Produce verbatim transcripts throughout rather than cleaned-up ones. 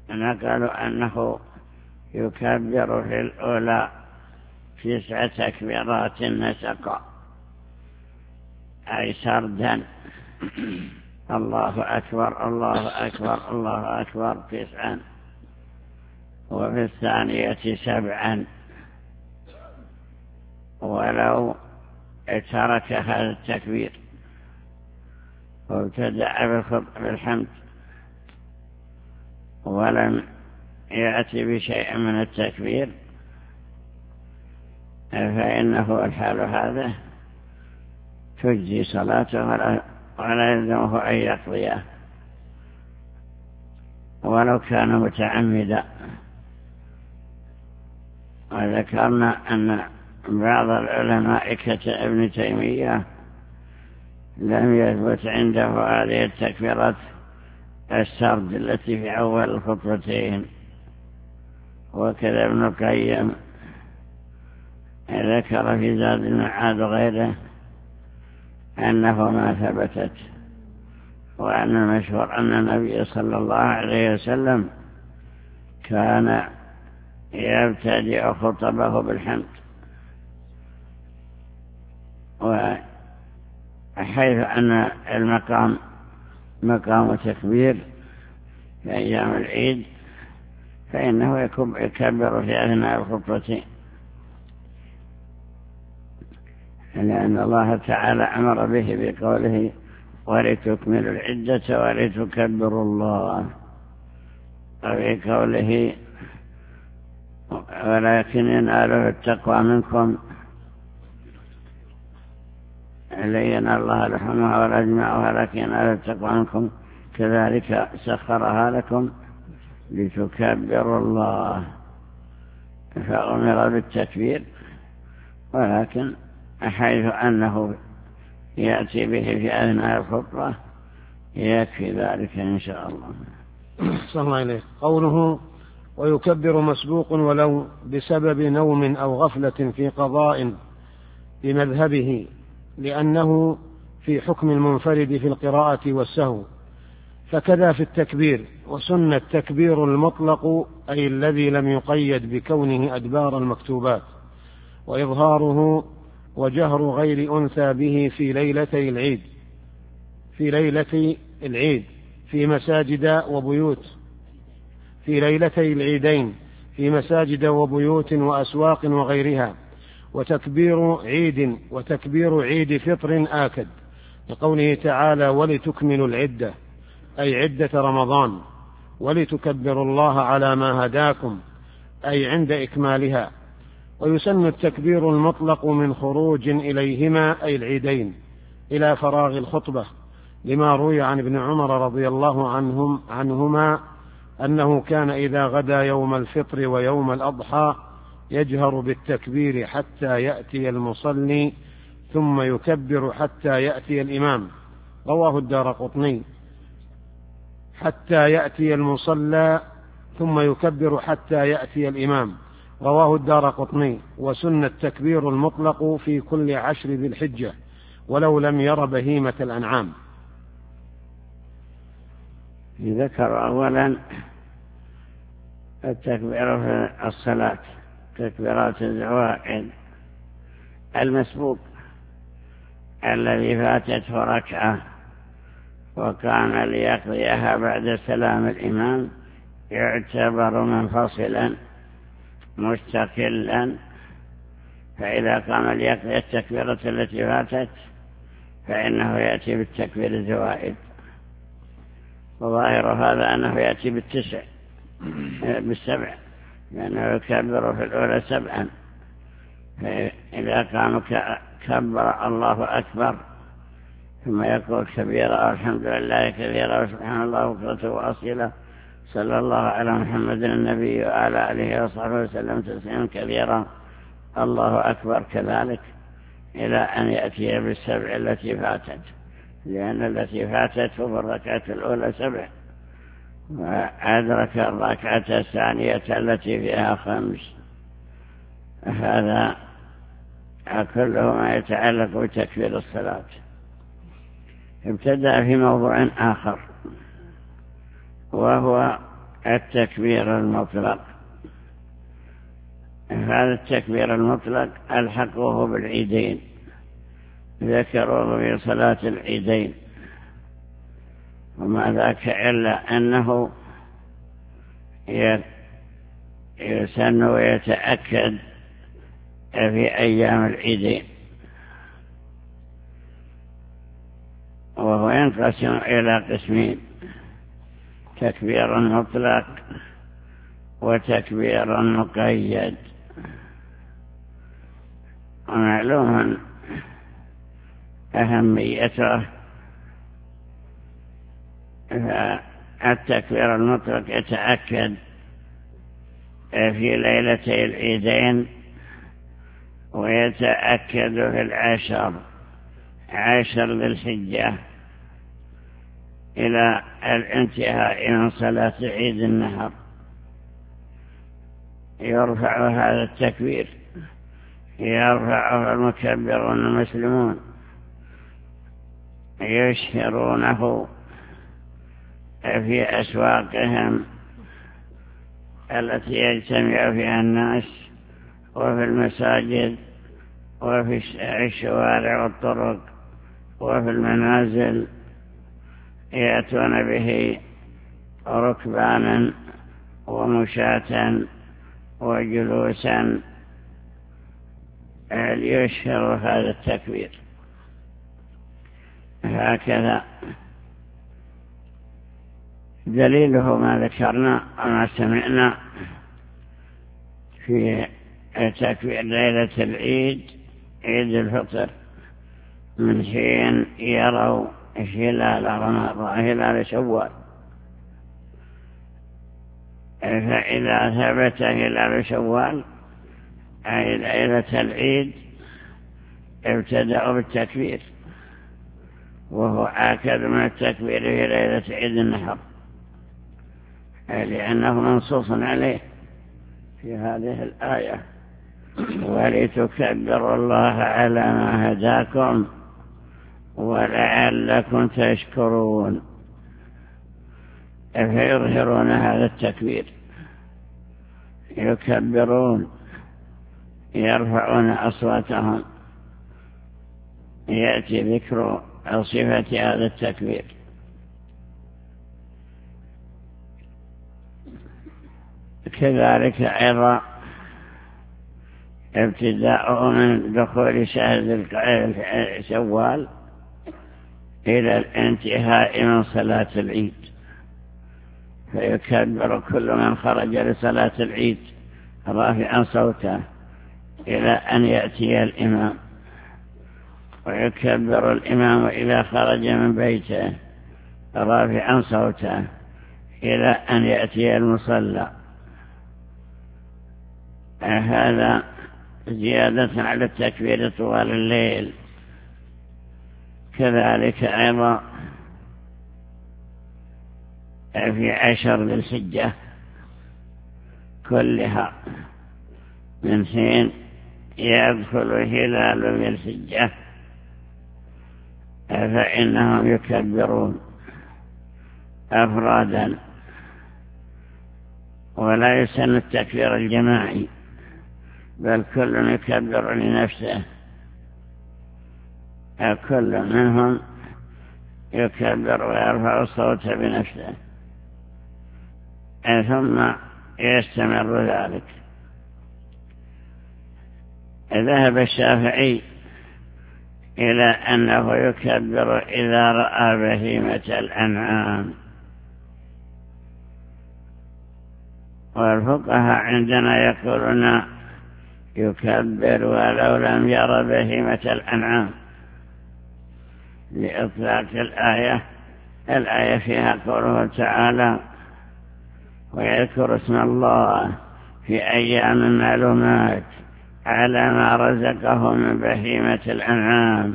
نقلوا أنه يكبر في الأولى تسع تكبيرات نسقا أي سردا، الله أكبر الله أكبر الله أكبر تسعا، وفي الثانية سبعا، ولو ترك هذا التكبير وابتدأ بالحمد ولم يأتي بشيء من التكبير فإنه الحال هذا تجزي صلاته ولا يلزمه أن يقضيه ولو كان متعمدا. وذكرنا أن بعض العلماء كابن تيمية لم يثبت عنده هذه التكبيرات السرد التي في أول الخطبتين، وكذا ابن القيم ذكر في زاد المعاد غيره أنه ما ثبتت، وأن المشهور أن النبي صلى الله عليه وسلم كان يبتدئ خطبه بالحمد، وحيث أن المقام مقام تكبير في أيام العيد فإنه يكبر في أثناء الخطبتين، لأن الله تعالى أمر به بقوله ولتكملوا العدة ولتكبروا الله، وفي قوله ولكن يناله التقوى منكم لين الله لحمها ولا جمعها ولكن يناله التقوى منكم كذلك سخرها لكم لتكبروا الله، فأمر بالتكبير، ولكن حيث أنه يأتي به في أثناء الخطبة يكفي ذلك إن شاء الله. صلى الله عليه. قوله ويكبر مسبوق ولو بسبب نوم أو غفلة في قضاء بمذهبه، لأنه في حكم المنفرد في القراءة والسهو، فكذا في التكبير. وسن التكبير المطلق أي الذي لم يقيد بكونه أدبار المكتوبات، وإظهاره وجهر غير أنثى به في ليلتي العيد في ليلة العيد في مساجد وبيوت في ليلتي العيدين في مساجد وبيوت وأسواق وغيرها. وتكبير عيد وتكبير عيد فطر آكد، لقوله تعالى ولتكملوا العدة أي عدة رمضان، ولتكبروا الله على ما هداكم أي عند إكمالها. ويسن التكبير المطلق من خروج إليهما أي العيدين إلى فراغ الخطبة، لما روي عن ابن عمر رضي الله عنهم عنهما أنه كان إذا غدا يوم الفطر ويوم الأضحى يجهر بالتكبير حتى يأتي المصلي ثم يكبر حتى يأتي الإمام. رواه الدارقطني. حتى يأتي المصلى ثم يكبر حتى يأتي الإمام، رواه الدارقطني. وسن التكبير المطلق في كل عشر ذي الحجة ولو لم ير بهيمة الأنعام. ذكر أولا التكبير في الصلاة، تكبيرات الزوائد، المسبوق الذي فاتته ركعة وكان ليقضيها بعد سلام الإمام يعتبر منفصلا مستقلا، فإذا قام ليقضي التكبيرة التي فاتت فإنه يأتي بالتكبير الزوائد، وظاهر هذا أنه يأتي بالتسع بالسبع، لأنه يكبر في الأولى سبعا، فإذا قام كبر الله أكبر ثم يقول كبيرا والحمد لله كثيرا وسبحان الله بكرة وأصيلا صلى الله على محمد النبي وعلى آله وصحبه وسلم تسليما كثيرا الله أكبر كذلك، إلى أن يأتي بالسبع التي فاتت، لأن التي فاتت في الركعة الأولى سبع، وأدرك الركعة الثانية التي فيها خمس. هذا كله ما يتعلق بتكبير الصلاة. ابتدأ في موضوع آخر وهو التكبير المطلق. هذا التكبير المطلق الحقوه بالعيدين، ذكروا في صلاة العيدين، وما ذاك إلا أنه يسن ويتأكد في أيام العيدين، وهو ينقسم إلى قسمين: تكبير مطلق وتكبير مقيد. ومعلوم أهميته، التكبير المطلق يتأكد في ليلتي العيدين، ويتأكد في العشر عشر ذي الحجة إلى الانتهاء من صلاة عيد النحر. يرفع هذا التكبير، يرفعه المكبرون المسلمون، يشهرونه في أسواقهم التي يجتمع فيها الناس، وفي المساجد، وفي الشوارع والطرق، وفي المنازل، يأتون به ركبانا ومشاة وجلوسا ليشهر هذا التكبير. هكذا دليله ما ذكرنا وما سمعنا في تكبير ليلة العيد، عيد الفطر، من حين يروا هلال رمضان، هلال شوال، فإذا ثبت هلال شوال أي ليلة العيد ابتدأوا بالتكبير، وهو آكد من التكبير في ليلة عيد النحر، لأنه منصوص عليه في هذه الآية: ولتكبروا الله على ما هداكم ولعلكم تشكرون. فيظهرون هذا التكبير، يكبرون، يرفعون أصواتهم. يأتي ذكر صفة هذا التكبير. كذلك أيضا ابتداء من دخول شهر شوال إلى الانتهاء من صلاة العيد، فيكبر كل من خرج لصلاة العيد رافعا صوته إلى أن يأتي الإمام، ويكبر الإمام إذا خرج من بيته رافعا صوته إلى أن يأتي المصلى. هذا زيادة على التكبير طوال الليل. كذلك أيضا في عشر ذي الحجة كلها، من حين يدخل هلال ذي الحجة فإنهم يكبرون أفرادا، ولا يسن التكبير الجماعي، بل كل يكبر لنفسه، كل منهم يكبر ويرفع الصوت بنفسه، ثم يستمر ذلك. ذهب الشافعي إلى أنه يكبر إذا رأى بهيمة الأنعام، والفقهاء عندنا يقولون يكبر ولو لم ير بهيمة الأنعام، لإطلاق الآية. الآية فيها قوله تعالى: ويذكر اسم الله في أيام معلومات على ما رزقه من بهيمة الأنعام.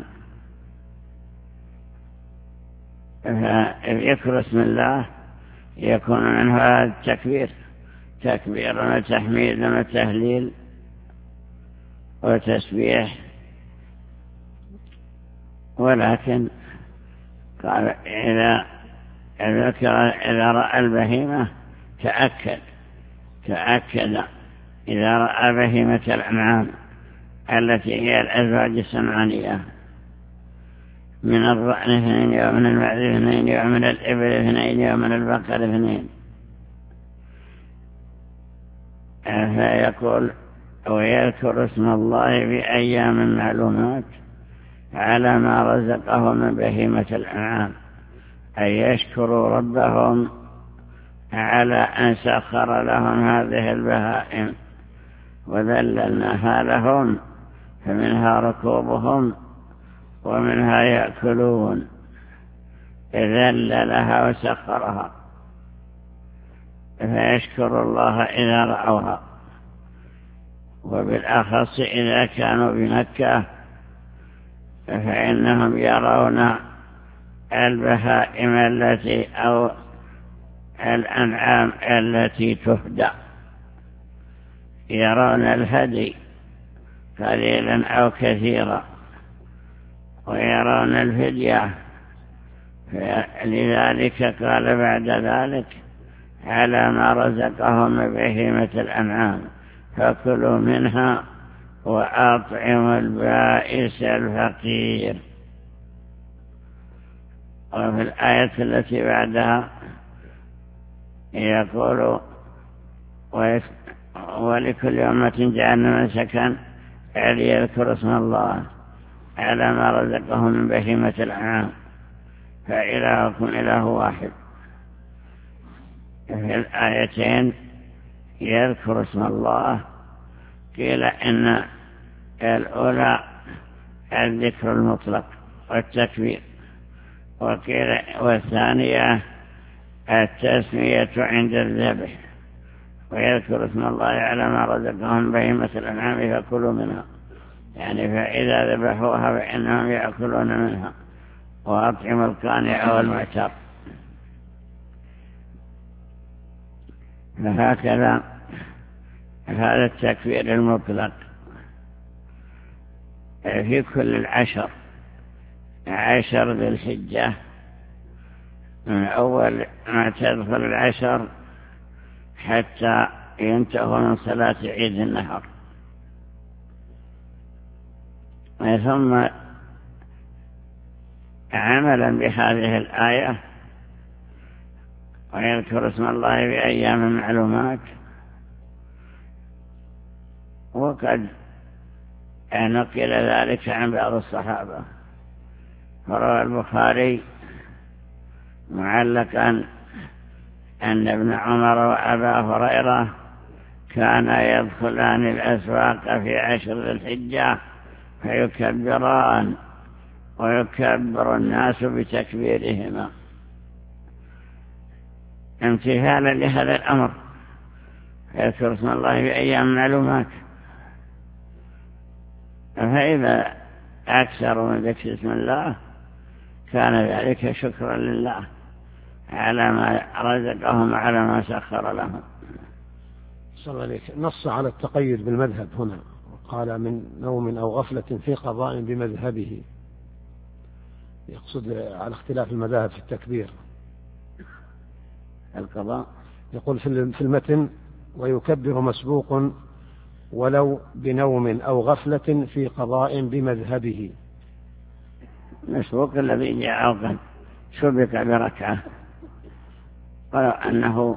فيذكر اسم الله يكون منه هذا التكبير، تكبير وتحميد وتهليل وتسبيح. ولكن قال إذا ذكر إذا رأى البهيمة تأكد تأكد إذا رأى بهيمة الأنعام التي هي الأزواج السمعانية من الضأن اثنين ومن المعز اثنين ومن الإبل اثنين ومن البقر اثنين، فيقول ويذكر اسم الله بأيام معلومات على ما رزقهم من بهيمة الأنعام، أي يشكروا ربهم على أن سخر لهم هذه البهائم وذللناها لهم، فمنها ركوبهم ومنها يأكلون، ذللها وسخرها، فيشكر الله إذا رأوها، وبالأخص إذا كانوا بمكة فإنهم يرون البهائم التي أو الأنعام التي تهدى، يرون الهدي قليلا أو كثيرا، ويرون الفدية، لذلك قال بعد ذلك على ما رزقهم من بهيمة الأنعام فكلوا منها وأطعموا البائس الفقير. وفي الآية التي بعدها يقول ولكل أمة جعلنا منسكا ليذكروا اسم الله على ما رزقهم من بهيمة الأنعام فإلهكم إله واحد. في الآيتين يذكر اسم الله، قيل إن الأولى الذكر المطلق والتكبير، وقيل والثانية التسمية عند الذبح، ويذكر اسم الله على ما رزقهم بهيمة الأنعام فكلوا منها، يعني فإذا ذبحوها فإنهم يأكلون منها، وأطعموا القانع والمعتر. فهكذا هذا التكبير المطلق في كل العشر عشر ذي الحجة، من أول ما تدخل العشر حتى ينتهوا من صلاة عيد النحر. ثم عملا بهذه الآية ويذكر اسم الله بأيام معلومات، وقد نقل ذلك عن بعض الصحابة، فروى البخاري معلقا أن ابن عمر وأبا هريرة كانا يدخلان الأسواق في عشر ذي الحجة فيكبران ويكبر الناس بتكبيرهما امتثالا لهذا الأمر، فيذكر اسم الله بأيام معلومات. فإذا أكثر من ذكر اسم الله كان ذلك شكرا لله على ما رزقهم وعلى ما سخر لهم. صلى الله عليك. نص على التقيد بالمذهب هنا، قال من نوم أو غفلة في قضاء بمذهبه، يقصد على اختلاف المذاهب في التكبير. القضاء يقول في المتن ويكبر مسبوق ولو بنوم أو غفلة في قضاء بمذهبه. مسبوق الذي جاء قد سبق بركعة، ولو أنه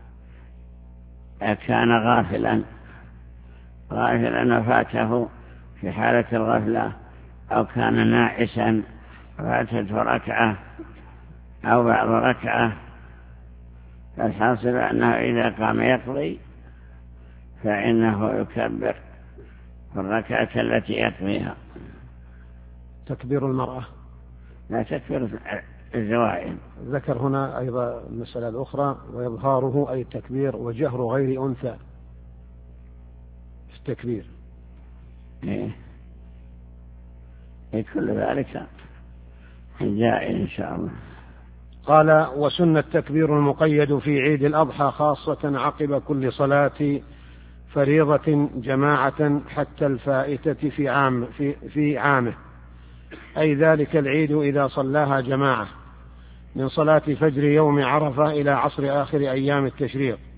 كان غافلا غافلا فاته في حالة الغفلة، أو كان ناعسا فاتته ركعة أو بعض ركعة، فالحاصل أنه إذا قام يقضي فإنه يكبر في الركعة التي يقضيها. تكبير المرأة لا تكبير الزوائد. ذكر هنا أيضا المسألة الأخرى ويظهاره أي التكبير وجهر غير أنثى في التكبير. إيه. إيه كل ذلك جائز إن شاء الله. قال وسن التكبير المقيد في عيد الأضحى خاصة عقب كل صلاة فريضة جماعة حتى الفائتة في عام في, في عامه، أي ذلك العيد إذا صلاها جماعة من صلاة فجر يوم عرفة إلى عصر آخر أيام التشريق،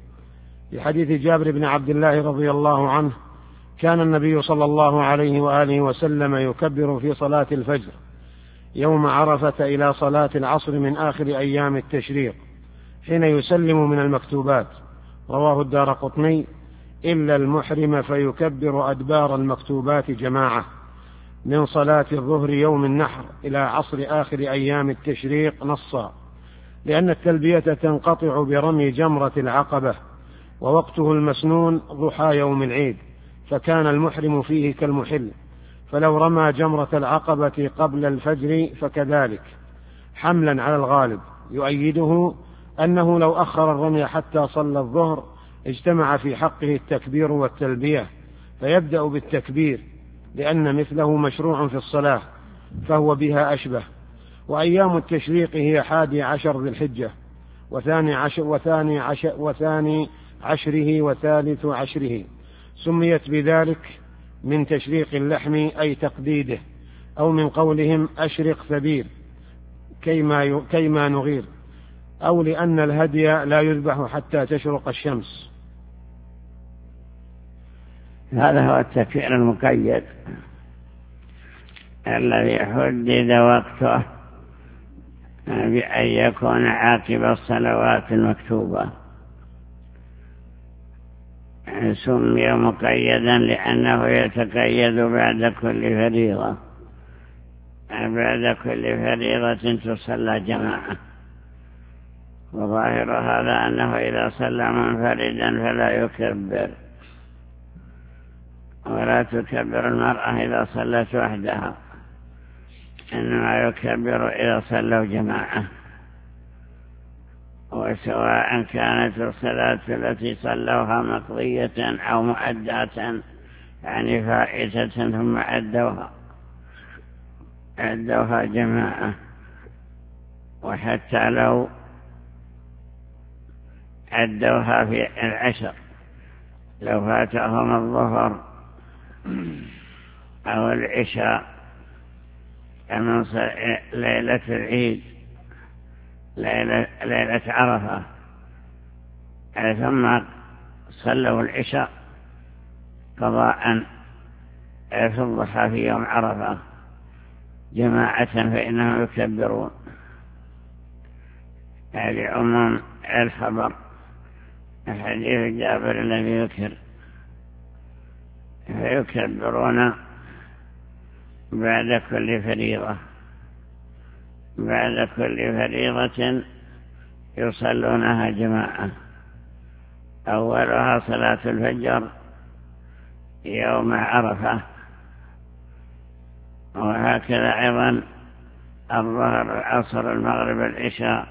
في حديث جابر بن عبد الله رضي الله عنه: كان النبي صلى الله عليه وآله وسلم يكبر في صلاة الفجر يوم عرفة إلى صلاة العصر من آخر أيام التشريق حين يسلم من المكتوبات. رواه الدارقطني: إلا المحرم فيكبر أدبار المكتوبات جماعة من صلاة الظهر يوم النحر إلى عصر آخر أيام التشريق نصا، لأن التلبية تنقطع برمي جمرة العقبة، ووقته المسنون ضحى يوم العيد، فكان المحرم فيه كالمحل، فلو رمى جمرة العقبة قبل الفجر فكذلك، حملا على الغالب. يؤيده أنه لو أخر الرمي حتى صلى الظهر اجتمع في حقه التكبير والتلبية، فيبدأ بالتكبير لأن مثله مشروع في الصلاة فهو بها أشبه. وأيام التشريق هي حادي عشر ذي الحجة وثاني عشر وثاني عشر وثاني عشره وثالث عشره، سميت بذلك من تشريق اللحم أي تقديده، أو من قولهم أشرق ثبير كيما, كيما نغير، أو لأن الهدي لا يذبح حتى تشرق الشمس. هذا هو التكبير المقيد الذي حدد وقته بأن يكون عاقب الصلوات المكتوبة. سمي مقيدا لأنه يتقيد بعد كل فريضة بعد كل فريضة تصلى جماعة. وظاهر هذا أنه إذا صلى منفردا فلا يكبر، ولا تكبر المرأة إذا صلت وحدها، إنما يكبر إذا صلوا جماعة. وسواء كانت الصلاة التي صلوها مقضية أو مؤداة، يعني فائتة ثم أدوها أدوها جماعة. وحتى لو أدوها في العشر، لو فاتهم الظهر أو العشاء من ليلة العيد ليلة, ليلة عرفة ثم صلوا العشاء قضاء في الضحى في يوم عرفة جماعة فإنهم يكبرون لعموم الخبر حديث جابر الذي يذكر، فيكبرون بعد كل فريضة بعد كل فريضة يصلونها جماعة. أولها صلاة الفجر يوم عرفة، وهكذا أيضا الظهر العصر المغرب العشاء،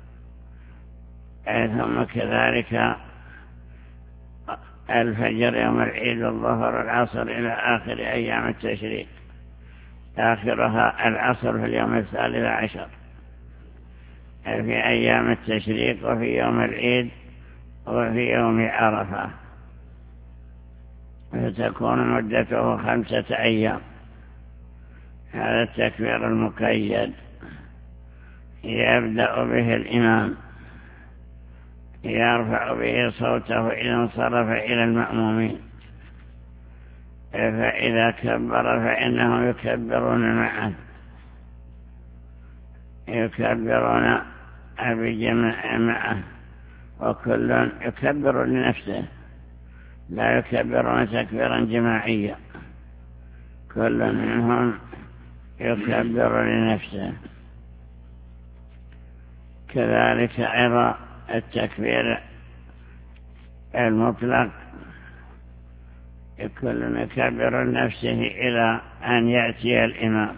ثم كذلك الفجر يوم العيد والظهر العصر إلى آخر أيام التشريق، آخرها العصر في اليوم الثالث عشر في أيام التشريق، وفي يوم العيد وفي يوم عرفة، فتكون مدته خمسة أيام. هذا التكبير المقيد يبدأ به الإمام، يرفع به صوته إذا انصرف إلى المأمومين، فإذا كبر فإنهم يكبرون معه، يكبرون بجماعة معه، وكل يكبر لنفسه، لا يكبرون تكبيرا جماعيا، كل منهم يكبر لنفسه. كذلك أيضا التكبير المطلق كل يكبر لنفسه إلى أن يأتي الإمام.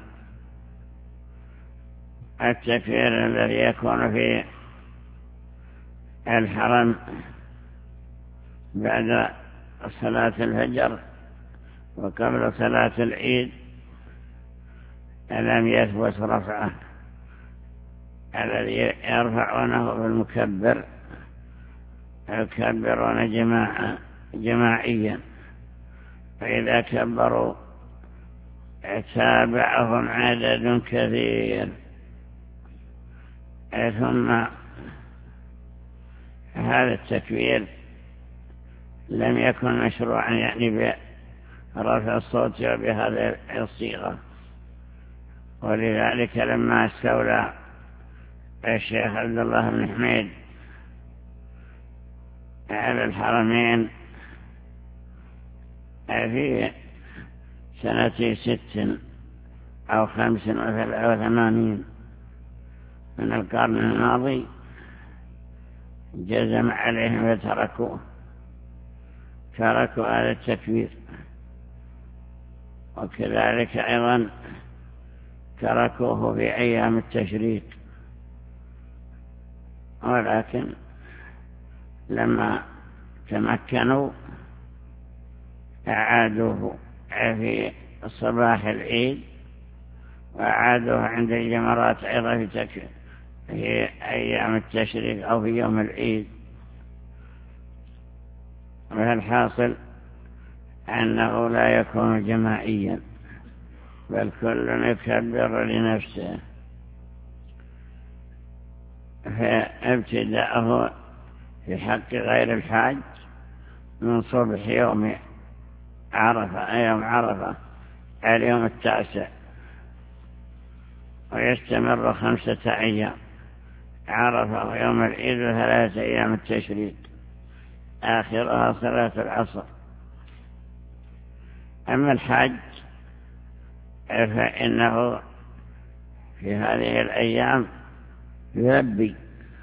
التكبير الذي يكون في الحرم بعد صلاة الفجر وقبل صلاة العيد لم يثبت رفعه، الذي يرفعونه بالمكبر يكبرون جماعة جماعيا، فإذا كبروا تابعهم عدد كثير. ثم هذا التكبير لم يكن مشروعا يعني برفع الصوت وبهذه الصيغة. ولذلك لما استولى الشيخ عبد الله بن حميد على الحرمين في سنة ست أو خمس وثمانين من القرن الماضي جزم عليهم فتركوه تركوا هذا التكبير. وكذلك أيضا تركوه في أيام التشريق، ولكن لما تمكنوا أعادوه في صباح العيد وأعادوه عند الجمرات أيضا في, في أيام التشريق أو في يوم العيد. والحاصل أنه لا يكون جماعيا بل كل يكبر لنفسه. فابتداءه في حق غير الحاج من صبح يوم عرفة يوم عرفة اليوم التاسع، ويستمر خمسة أيام عرفة ويوم العيد وثلاثة أيام التشريق آخرها صلاة العصر. أما الحج فإنه في هذه الأيام يلبي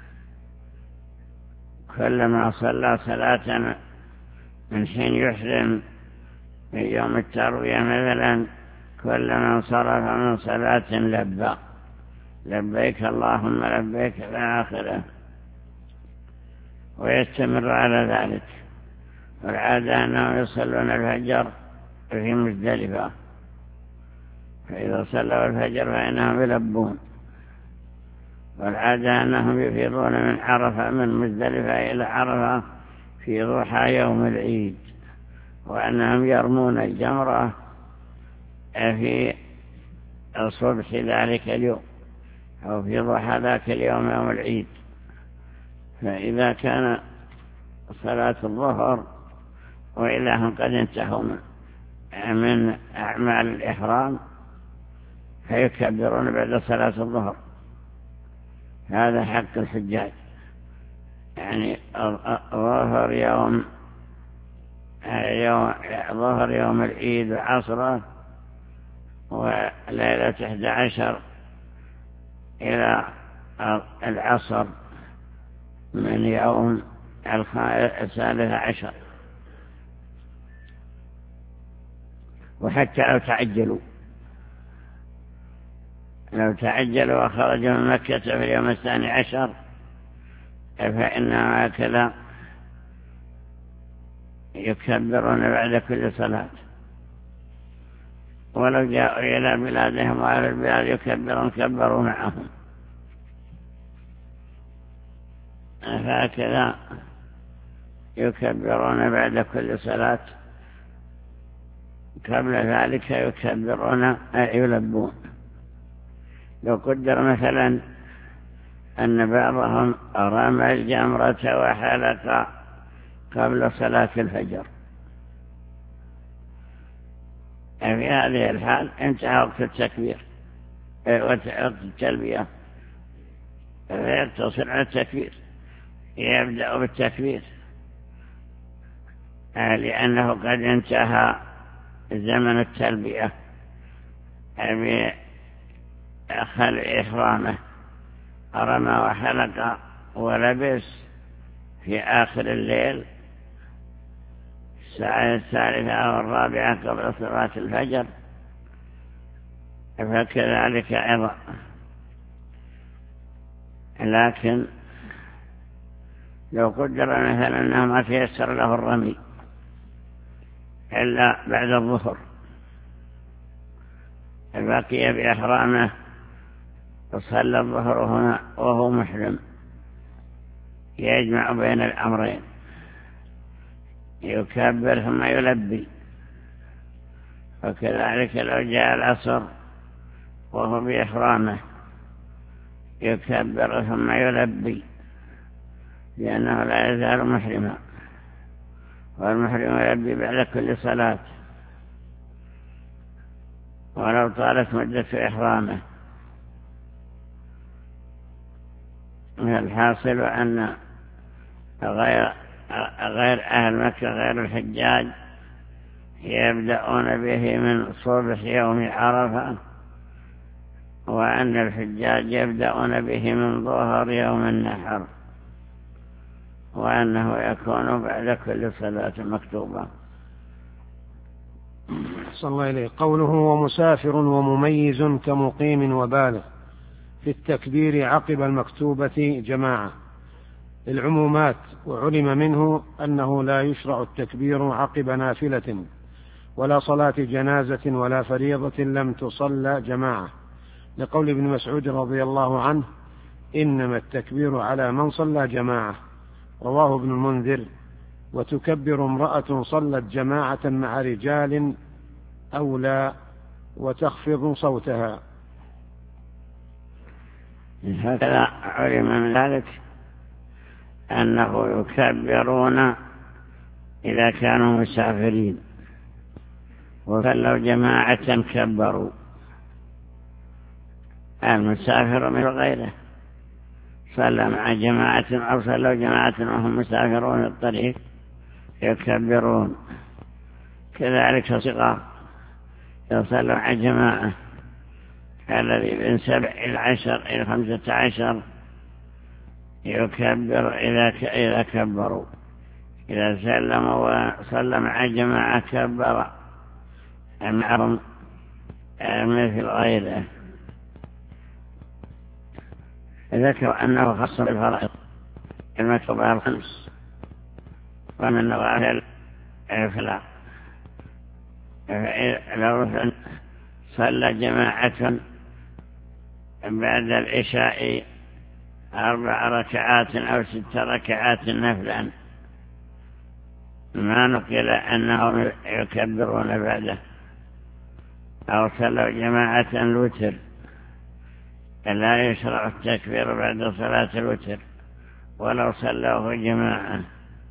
كلما صلى صلاة من حين يحرم في يوم التروية مثلا، كلما انصرف من صلاة لبى لبيك اللهم لبيك إلى آخره، ويستمر على ذلك. والعادة أنهم يصلون الفجر في مزدلفة، فإذا صلوا الفجر فإنهم يلبون. والعادة أنهم يفيضون من عرفة من مزدلفة إلى عرفة في ضحى يوم العيد، وأنهم يرمون الجمرة في الصبح ذلك اليوم أو في ضحى ذاك اليوم يوم العيد. فإذا كان صلاة الظهر وإلا هم قد انتهوا من أعمال الإحرام فيكبرون بعد صلاة الظهر. هذا حق الحجاج، يعني ظهر يوم يوم ظهر يوم العيد وعصره وليلة إحدى عشر إلى العصر من يوم الثالث عشر. وحتى لو تعجلوا لو تعجلوا وخرجوا من مكة في اليوم الثاني عشر فإنهم هكذا يكبرون بعد كل صلاة، ولو جاءوا إلى بلادهم وأهل البلاد يكبرون كبروا معهم. فهكذا يكبرون بعد كل صلاة، قبل ذلك يكبرون يلبون. لو قدر مثلا أن بعضهم رمى الجمرة وحلق قبل صلاة الفجر، في هذه الحال انتهى وقت التكبير وقت التلبية، فيتصل على التكبير، يبدأ بالتكبير لأنه قد انتهى زمن التلبية بأخل إحرامه، رمى وحلق ولبس في آخر الليل الساعة الثالثة أو الرابعة قبل صلاة الفجر، فكذلك أيضا. لكن لو قدر مثلا أنه ما تيسر له الرمي إلا بعد الظهر، بقي بإحرامه وصلى الظهر هنا وهو محرم، يجمع بين الأمرين، يكبر ثم يلبي. وكذلك لو جاء العصر وهو بإحرامه يكبر ثم يلبي، لأنه لا يزال محرما. والمحرم يلبي بعد كل صلاة ولو طالت مدة إحرامه. الحاصل أن غير, غير أهل مكة غير الحجاج يبدأون به من صبح يوم عرفة، وأن الحجاج يبدأون به من ظهر يوم النحر، وأنه يكون بعد كل صلاة مكتوبة. صلى الله عليه. قوله ومسافر ومميز كمقيم وبالغ في التكبير عقب المكتوبة جماعة العمومات، وعلم منه أنه لا يشرع التكبير عقب نافلة ولا صلاة جنازة ولا فريضة لم تصلى جماعة، لقول ابن مسعود رضي الله عنه إنما التكبير على من صلى جماعة، رواه ابن المنذر. وتكبر امرأة صلت جماعة مع رجال أو لا وتخفض صوتها. هكذا علم من ذلك أنه يكبرون إذا كانوا مسافرين، وصلوا جماعة كبروا. المسافر من غيره صلى مع جماعة أو صلوا جماعة وهم مسافرون الطريق يكبرون. كذلك الصغار يصلوا مع جماعة الذي من سبع إلى عشر إلى خمسة عشر يكبر إذا كبروا. إذا سلموا وصلى مع جماعة كبر معهم مثل غيره. ذكر أنه خاص بالفرائض المكتوبة الخمس ومن النوافل الفلاح. لو صلى جماعة بعد العشاء أربع ركعات أو ست ركعات نفلا ما نقل أنهم يكبرون بعده، أو صلوا جماعة الوتر لا يشرع التكبير بعد صلاة الوتر ولو صلوه جماعة.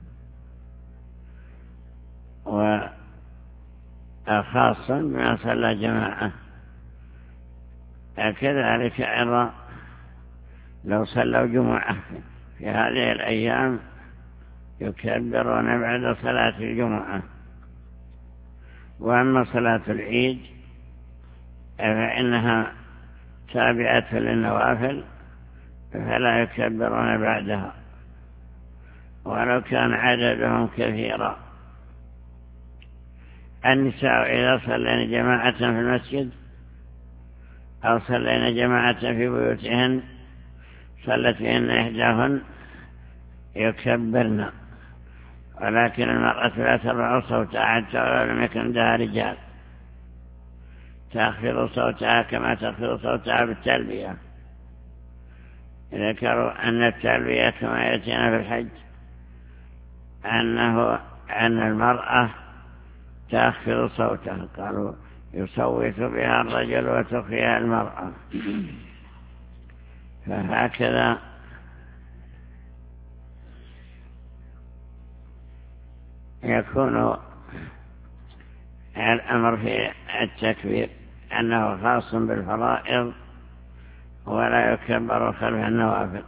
وخاصا بما صلى جماعة. كذلك أيضا لو صلوا جمعة في هذه الأيام يكبرون بعد صلاة الجمعة. وأما صلاة العيد فإنها تابعة للنوافل فلا يكبرون بعدها ولو كان عددهم كثيرا. النساء إذا صلين جماعة في المسجد أو صلين جماعة في بيوتهن صلت بهن إحداهن يكبرن، ولكن المرأة لا ترفع صوتها حتى ولو لم يكن لها رجال، تخفض صوتها كما تخفض صوتها بالتلبية. ذكروا أن التلبية كما يأتينا في الحج أنه أن المرأة تخفض صوتها، قالوا يصوت بها الرجل وتخفيها المرأة. فهكذا يكون الأمر في التكبير أنه خاص بالفرائض ولا يكبر خلف النوافل.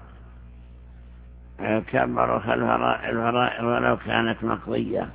يكبر خلف الفرائض ولو كانت مقضية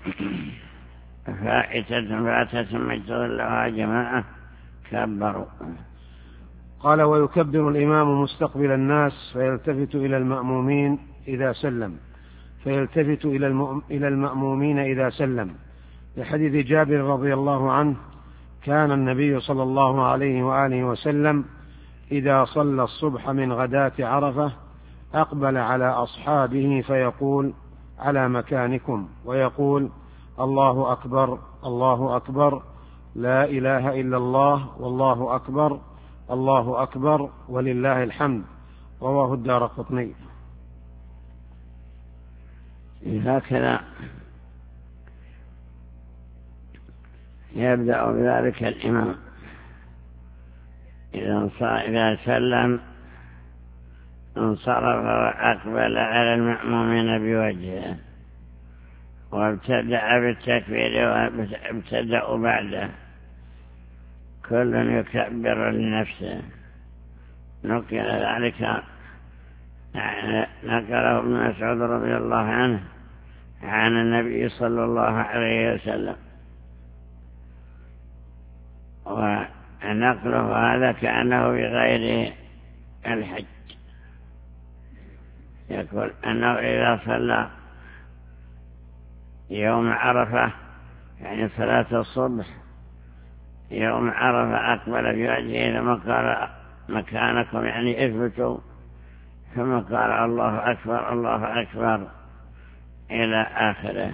فائتة فاتة مجتغل لها جماعة كبروا. قال ويكبر الإمام مستقبل الناس فيلتفت إلى المأمومين إذا سلم فيلتفت إلى المأمومين إذا سلم لحديث جابر رضي الله عنه كان النبي صلى الله عليه وآله وسلم إذا صلى الصبح من غداة عرفة أقبل على أصحابه فيقول على مكانكم، ويقول الله أكبر الله أكبر لا إله إلا الله والله أكبر الله أكبر ولله الحمد، رواه الدارقطني. هكذا يبدأ بذلك الإمام إذا سلم انصرف وأقبل على المأمومين بوجهه وابتدأ بالتكبير وابتدأوا بعده، كل يكبر لنفسه. نقل ذلك نقله ابن مسعود رضي الله عنه عن النبي صلى الله عليه وسلم، ونقله هذا كأنه بغير الحج. يقول أنه إذا صلى يوم عرفة، يعني صلاة الصبح يوم عرفة، أقبل بوجهه ثم قال مكانكم، يعني اثبتوا، ثم قال الله أكبر الله أكبر إلى آخره.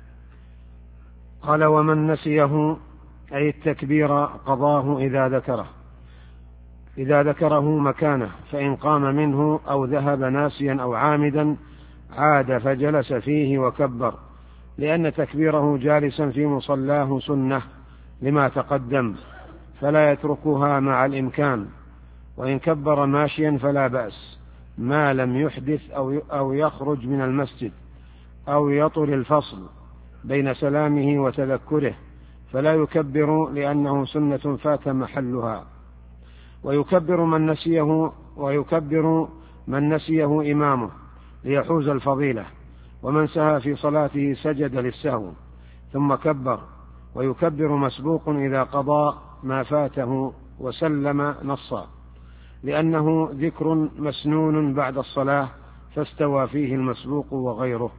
قال ومن نسيه أي التكبير قضاه إذا ذكره إذا ذكره مكانه، فإن قام منه أو ذهب ناسيا أو عامدا عاد فجلس فيه وكبر، لأن تكبيره جالسا في مصلاه سنة لما تقدم، فلا يتركها مع الإمكان. وإن كبر ماشيا فلا بأس، ما لم يحدث أو يخرج من المسجد أو يطل الفصل بين سلامه وتذكره، فلا يكبر لأنه سنة فات محلها. ويكبر من نسيه ويكبر من نسيه إمامه ليحوز الفضيلة، ومن سهى في صلاته سجد للسهو ثم كبر. ويكبر مسبوق إذا قضى ما فاته وسلم نصا، لأنه ذكر مسنون بعد الصلاة فاستوى فيه المسبوق وغيره.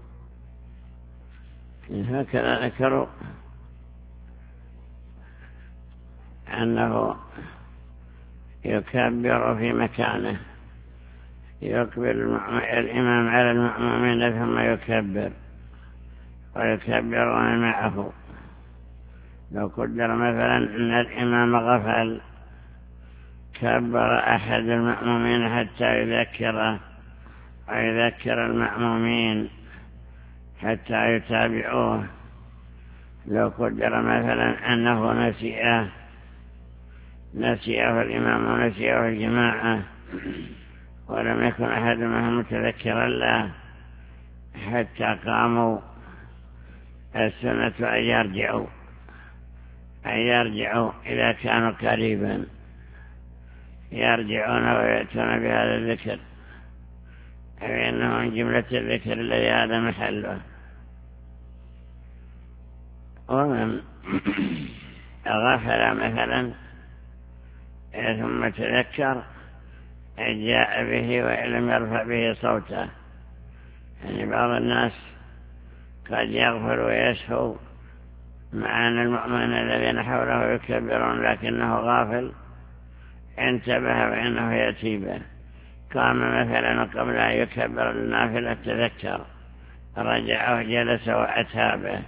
هكذا ذكروا أنه يكبر في مكانه، يقبل الإمام على المأمومين ثم يكبر، ويكبرون معه. لو قدر مثلا أن الإمام غفل كبر أحد المأمومين حتى يذكره ويذكر المأمومين حتى يتابعوه. لو قدر مثلا أنه نسيه نسيه الإمام ونسيه الجماعة ولم يكن أحد منهم متذكرا له حتى قاموا، السنة أن يرجعوا أن يرجعوا إذا كانوا قريبا، يرجعون ويأتون بهذا الذكر، فإنه من جملة الذكر الذي هذا محله. ومن غفل مثلا ثم تذكر جاء به وإن لم يرفع به صوته. يعني بعض الناس قد يغفل ويسهو مع أن المؤمنين الذين حوله يكبرون لكنه غافل، انتبه وإنه يأتي به. قام مثلا قبل أن يكبر النافلة تذكر، رجع وجلس وأتى به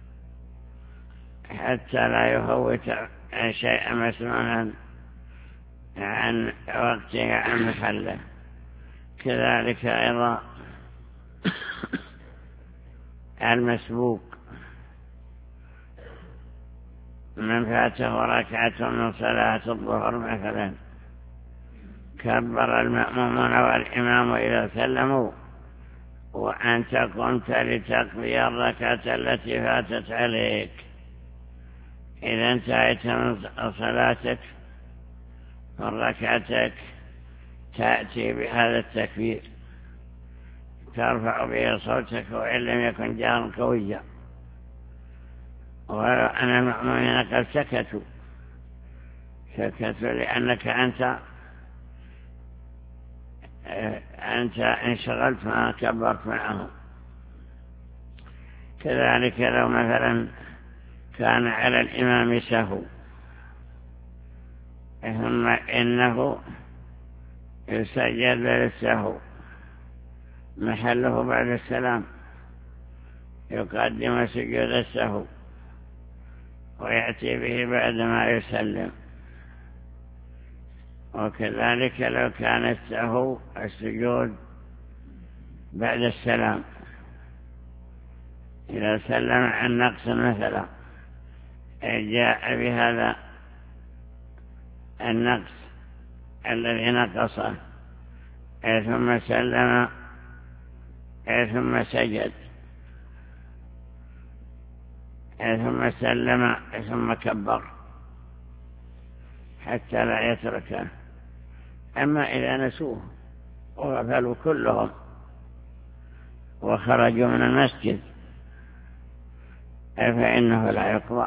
حتى لا يفوت شيئا مسنونا عن وقته عن محله. كذلك أيضا المسبوق، من فاته ركعة من صلاة الظهر مثلا كبر المأمومون والإمام إذا سلموا، وأنت قمت لتقضي الركعة التي فاتت عليك. إذا انتهيت من صلاتك وركعتك تأتي بهذا التكبير، ترفع به صوتك وإن لم يكن جارا قويا. ولو أن المأمومين قد سكتوا سكتوا لأنك أنت أنت انشغلت ما كبرت معهم. كذلك لو مثلا كان على الإمام سهو ثم إنه يسجد للسهو محله بعد السلام، يقدم سجود السهو ويأتي به بعد ما يسلم. وكذلك لو كان السهو السجود بعد السلام، إذا سلم عن نقص مثلا جاء بهذا النقص الذي نقصه ثم سلم ثم سجد، ثم سلم ثم كبر حتى لا يتركه. أما إذا نسوه وغفلوا كلهم وخرجوا من المسجد فإنه لا يقضى،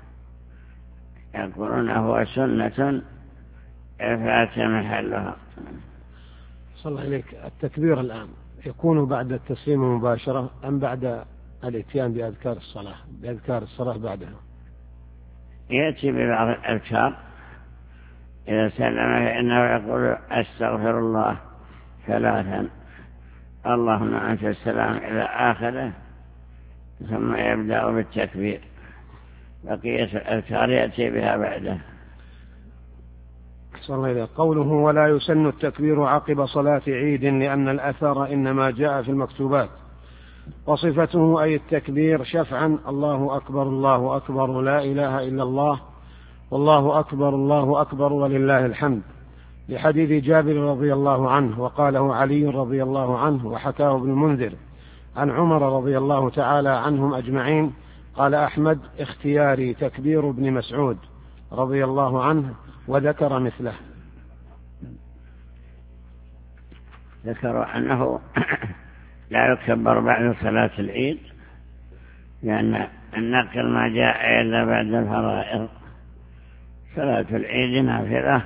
يقولون هو سنة فات محلها. صلى الله عليك. التكبير الآن يكون بعد التسليم مباشرة أم بعد الاتيان بأذكار الصلاة بأذكار الصلاة بعدها؟ يأتي ببعض الأذكار. إذا سلم فإنه يقول أستغفر الله ثلاثا، اللهم أنت السلام إلى آخره، ثم يبدأ بالتكبير. بقية الأذكار يأتي بها بعده. صلى الله عليه. قوله ولا يسن التكبير عقب صلاة عيد لأن الأثر إنما جاء في المكتوبات، وصفته أي التكبير شفعا الله أكبر الله أكبر لا إله إلا الله والله أكبر الله أكبر ولله الحمد، لحديث جابر رضي الله عنه، وقاله علي رضي الله عنه، وحكاه ابن المنذر عن عمر رضي الله تعالى عنهم أجمعين. قال أحمد اختياري تكبير ابن مسعود رضي الله عنه، وذكر مثله. ذكر أنه لا يكبر بعد صلاة العيد، لأن النقل ما جاء إلا بعد الفرائض. صلاة العيد نافلة.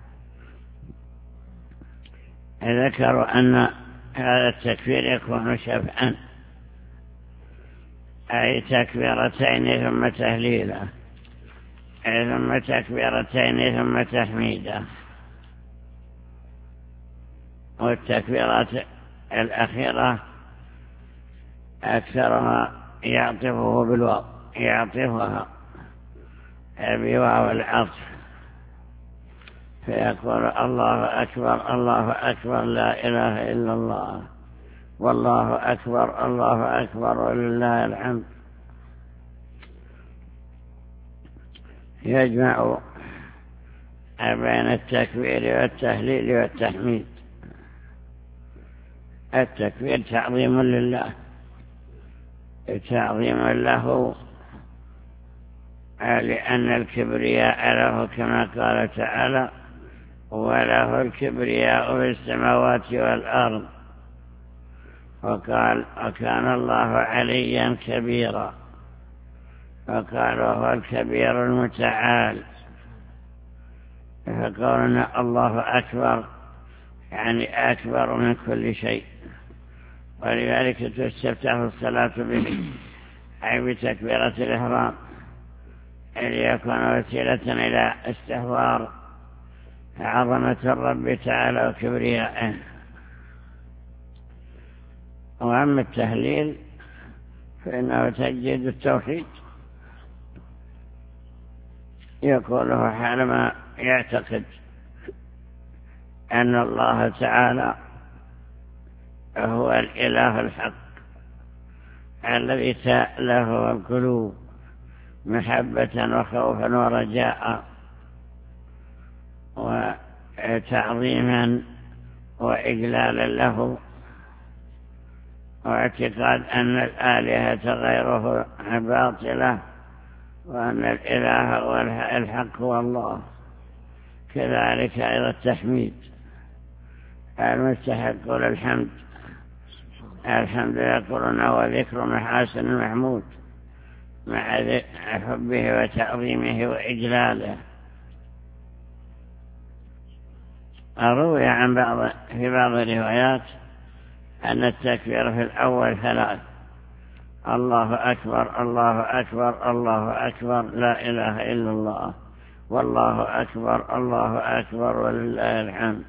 ذكروا أن هذا التكبير يكون شفعا، أي تكبيرتين ثم تهليلة، أي ثم تكبيرتين ثم تحميدة. والتكبيرات الأخيرة أكثرها يعطفه بالواو، يعطفها بواو العطف، فيقول الله أكبر الله أكبر لا إله إلا الله والله أكبر الله أكبر ولله الحمد. يجمع بين التكبير والتهليل والتحميد. التكبير تعظيم لله، تعظيم له، لأن الكبرياء له كما قال تعالى وله الكبرياء في السماوات والأرض. وقال وكان الله عليا كبيرا، وقال وهو الكبير المتعال. فقولنا الله أكبر يعني أكبر من كل شيء، ولذلك تستفتح الصلاة به أي بتكبيرة الإحرام ليكون وسيلة إلى استحضار عظمة الرب تعالى وكبريائه. وأما التهليل فإنه تجديد التوحيد، يقوله حالما يعتقد أن الله تعالى هو الإله الحق الذي تأله القلوب محبة وخوفا ورجاء وتعظيما وإجلالا له، واعتقاد أن الآلهة غيره باطلة، وأن الإله هو الحق هو الله. كذلك أيضا التحميد المستحق للحمد، الحمد يقولون وذكر محاسن المحمود مع حبه وتعظيمه وإجلاله. روي عن بعض في بعض الروايات أن التكبير في الأول ثلاث، الله أكبر الله أكبر الله أكبر لا إله إلا الله والله أكبر الله أكبر ولله الحمد.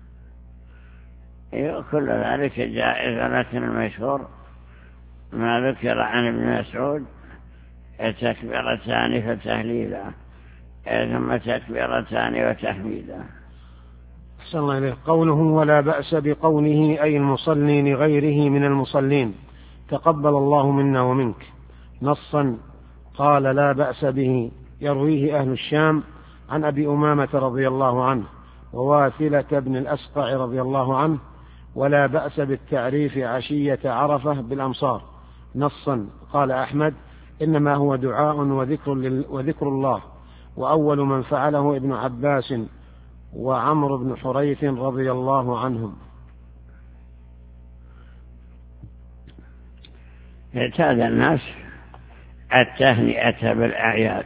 كل ذلك جائز، لكن المشهور ما ذكر عن ابن مسعود تكبيرتان فتهليلا ثم تكبيرتان وتحميدا. صلى الله عليه. قوله ولا بأس بقوله أي المصلي لغيره من المصلين تقبل الله منا ومنك، نصا قال لا بأس به، يرويه أهل الشام عن أبي أمامة رضي الله عنه وواثلة بن الأسقع رضي الله عنه، ولا بأس بالتعريف عشية عرفة بالأمصار، نصا قال أحمد إنما هو دعاء وذكر, وذكر الله. وأول من فعله ابن عباس وعمرو بن حريث رضي الله عنهم. اعتاد الناس التهنئة بالأعياد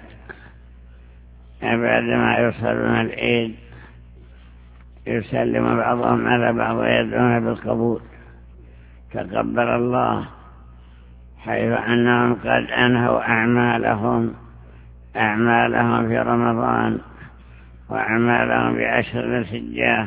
بعدما يوصلون العيد يسلم بعضهم على بعض ويدعون بالقبول، تقبل الله، حيث أنهم قد أنهوا أعمالهم أعمالهم في رمضان وأعمالهم بعشر ذي الحجة،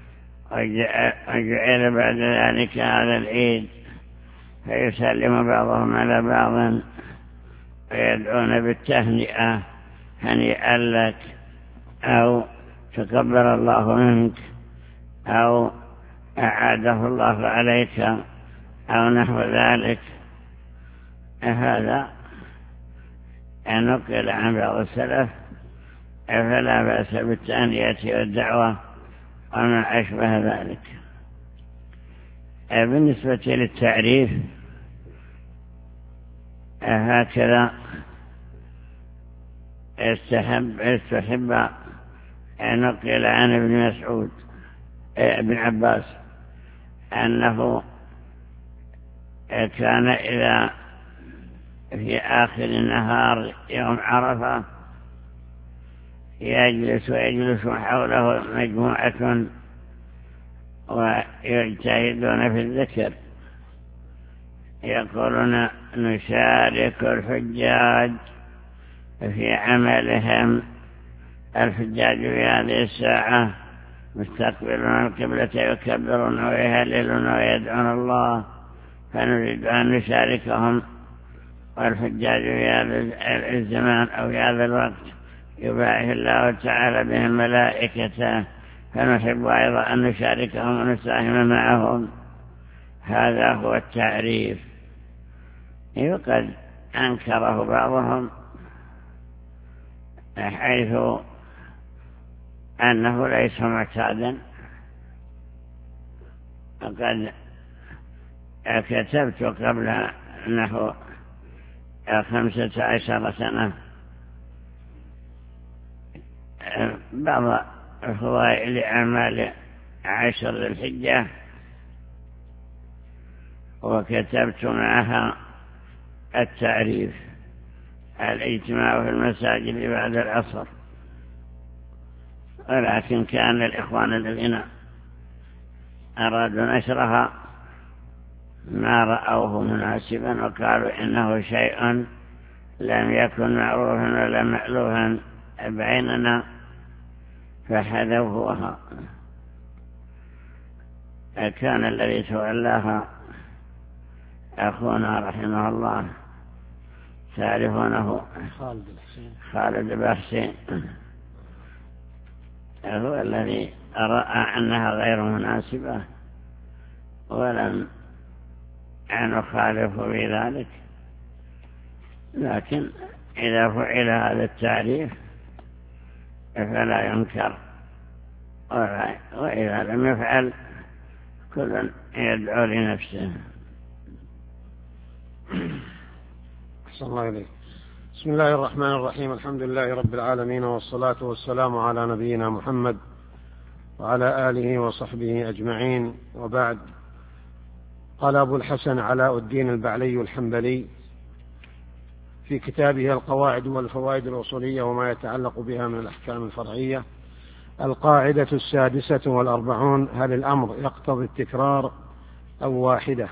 وجعل بعد ذلك هذا العيد فيسلم بعضهم على بعض ويدعون بالتهنئة، هنيئا لك، أو تقبل الله منك، أو أعاده الله عليك، أو نحو ذلك. هذا نقل عن بعض السلف، فلا بأس بالتهنئة والدعوة وما أشبه ذلك. بالنسبة للتعريف هكذا استحب استحب نقل عن ابن مسعود ابن عباس أنه كان إذا في آخر النهار يوم عرفة يجلس ويجلس حوله مجموعة ويجتهدون في الذكر، يقولون نشارك الحجاج في عملهم. الحجاج في هذه الساعة مستقبلون القبلة يكبرون ويهللون ويدعون الله، فنريد أن نشاركهم. والحجاج في هذا الزمان أو في هذا الوقت يباعث الله تعالى بهم ملائكته، فنحب أيضا أن نشاركهم ونساهم معهم. هذا هو التعريف. وقد أنكره بعضهم حيث أنه ليس معتادا. وقد كتبت قبل نحو خمسة عشر سنة بعض فضائل أعمال عشر ذي الحجة، وكتبت معها التعريف: الاجتماع في المساجد بعد العصر. ولكن كان الإخوان الذين أرادوا نشرها ما رأوه مناسبا، وقالوا إنه شيء لم يكن معروفا ولا مألوفا بيننا، فحذفوها. كان الذي تولاها أخونا رحمه الله، تعرفونه، خالد الحسين خالد الحسين، هو الذي رأى أنها غير مناسبة ولم نخالف في ذلك. لكن إذا فعل هذا التعريف فلا ينكر، وإذا لم يفعل كل يدعو لنفسه. أحسن الله إليك. بسم الله الرحمن الرحيم. الحمد لله رب العالمين، والصلاة والسلام على نبينا محمد وعلى آله وصحبه أجمعين، وبعد. قال أبو الحسن علاء الدين البعلي الحنبلي في كتابه القواعد والفوائد الأصولية وما يتعلق بها من الأحكام الفرعية: القاعدة السادسة والأربعون: هل الأمر يقتضي التكرار أو واحدة؟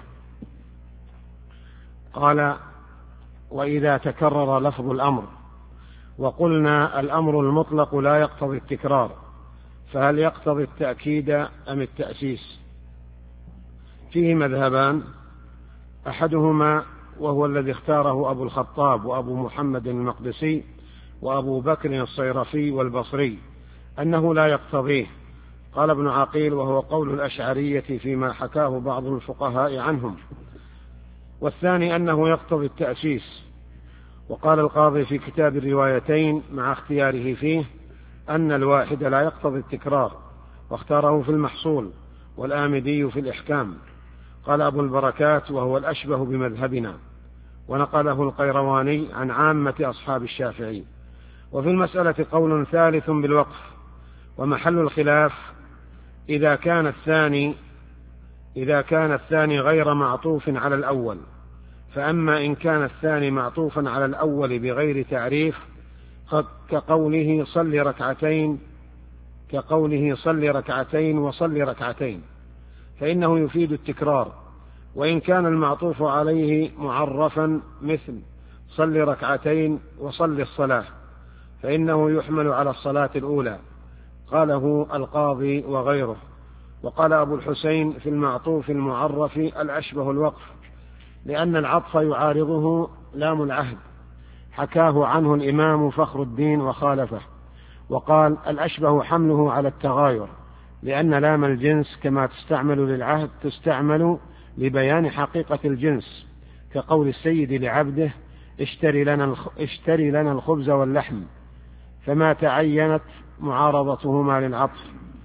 قال: وإذا تكرر لفظ الأمر وقلنا الأمر المطلق لا يقتضي التكرار، فهل يقتضي التأكيد أم التأسيس؟ فيه مذهبان: أحدهما وهو الذي اختاره أبو الخطاب وأبو محمد المقدسي وأبو بكر الصيرفي والبصري، أنه لا يقتضيه. قال ابن عقيل: وهو قول الأشعرية فيما حكاه بعض الفقهاء عنهم. والثاني أنه يقتضي التأسيس. وقال القاضي في كتاب الروايتين مع اختياره فيه أن الواحد لا يقتضي التكرار، واختاره في المحصول، والآمدي في الإحكام. قال أبو البركات: وهو الأشبه بمذهبنا. ونقله القيرواني عن عامة أصحاب الشافعي. وفي المسألة قول ثالث بالوقف، ومحل الخلاف إذا كان الثاني إذا كان الثاني غير معطوف على الأول. فأما إن كان الثاني معطوفا على الأول بغير تعريف كقوله صل ركعتين كقوله صل ركعتين وصل ركعتين فإنه يفيد التكرار. وإن كان المعطوف عليه معرفا مثل صل ركعتين وصل الصلاة فإنه يحمل على الصلاة الأولى، قاله القاضي وغيره. وقال أبو الحسين في المعطوف المعرف الأشبه الوقف، لأن العطف يعارضه لام العهد، حكاه عنه الإمام فخر الدين وخالفه. وقال الأشبه حمله على التغاير، لأن لام الجنس كما تستعمل للعهد تستعمل لبيان حقيقة الجنس، كقول السيد لعبده اشتري لنا اشتري لنا الخبز واللحم، فما تعينت معارضتهما للعطف.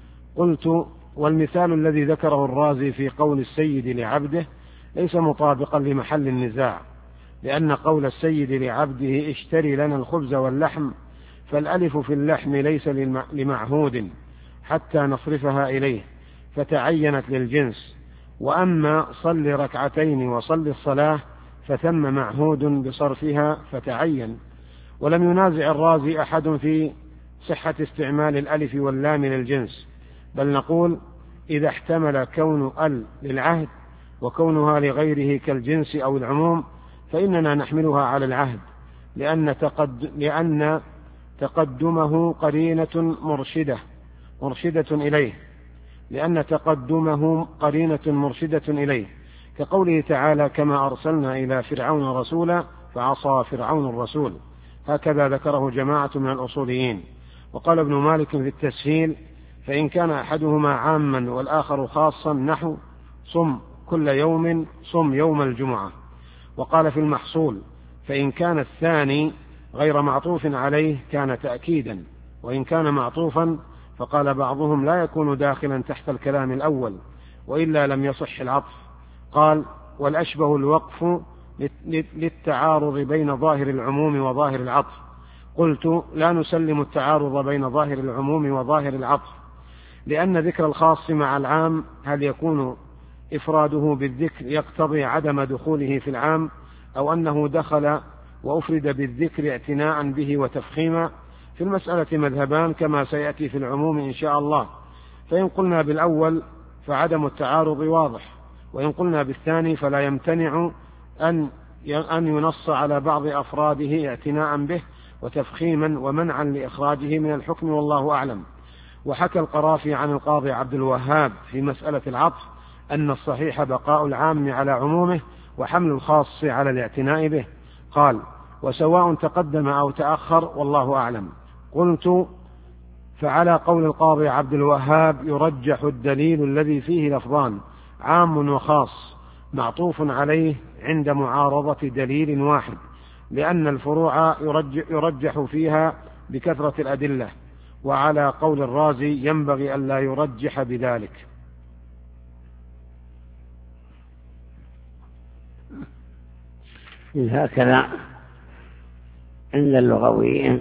قلت والمثال الذي ذكره الرازي في قول السيد لعبده ليس مطابقا لمحل النزاع، لأن قول السيد لعبده اشتري لنا الخبز واللحم فالألف في اللحم ليس لمعهود حتى نصرفها إليه فتعينت للجنس. وأما صل ركعتين وصل الصلاة فثم معهود بصرفها فتعين. ولم ينازع الرازي أحد في صحة استعمال الألف واللام للجنس، بل نقول إذا احتمل كون ال للعهد وكونها لغيره كالجنس أو العموم فإننا نحملها على العهد، لأن, تقد لأن تقدمه قرينة مرشدة مرشدة إليه لأن تقدمه قرينة مرشدة إليه كقوله تعالى كما أرسلنا إلى فرعون رسولا فعصى فرعون الرسول، هكذا ذكره جماعة من الأصوليين. وقال ابن مالك في التسهيل فإن كان أحدهما عاما والآخر خاصا نحو صم كل يوم صم يوم الجمعة. وقال في المحصول فإن كان الثاني غير معطوف عليه كان تأكيدا، وإن كان معطوفا فقال بعضهم لا يكون داخلا تحت الكلام الأول وإلا لم يصح العطف. قال والأشبه الوقف للتعارض بين ظاهر العموم وظاهر العطف. قلت لا نسلم التعارض بين ظاهر العموم وظاهر العطف، لأن ذكر الخاص مع العام هل يكون إفراده بالذكر يقتضي عدم دخوله في العام، أو أنه دخل وأفرد بالذكر اعتناء به وتفخيما؟ في المسألة مذهبان كما سيأتي في العموم إن شاء الله، فإن قلنا بالأول فعدم التعارض واضح، وإن قلنا بالثاني فلا يمتنع أن أن ينص على بعض أفراده اعتناء به وتفخيما ومنعا لإخراجه من الحكم، والله أعلم. وحكى القرافي عن القاضي عبد الوهاب في مسألة العطف أن الصحيح بقاء العام على عمومه وحمل الخاص على الاعتناء به. قال وسواء تقدم أو تأخر والله أعلم. قلت فعلى قول القاضي عبد الوهاب يرجح الدليل الذي فيه لفظان عام وخاص معطوف عليه عند معارضة دليل واحد، لأن الفروع يرجح, يرجح فيها بكثرة الأدلة، وعلى قول الرازي ينبغي ألا يرجح بذلك. هكذا عند اللغويين،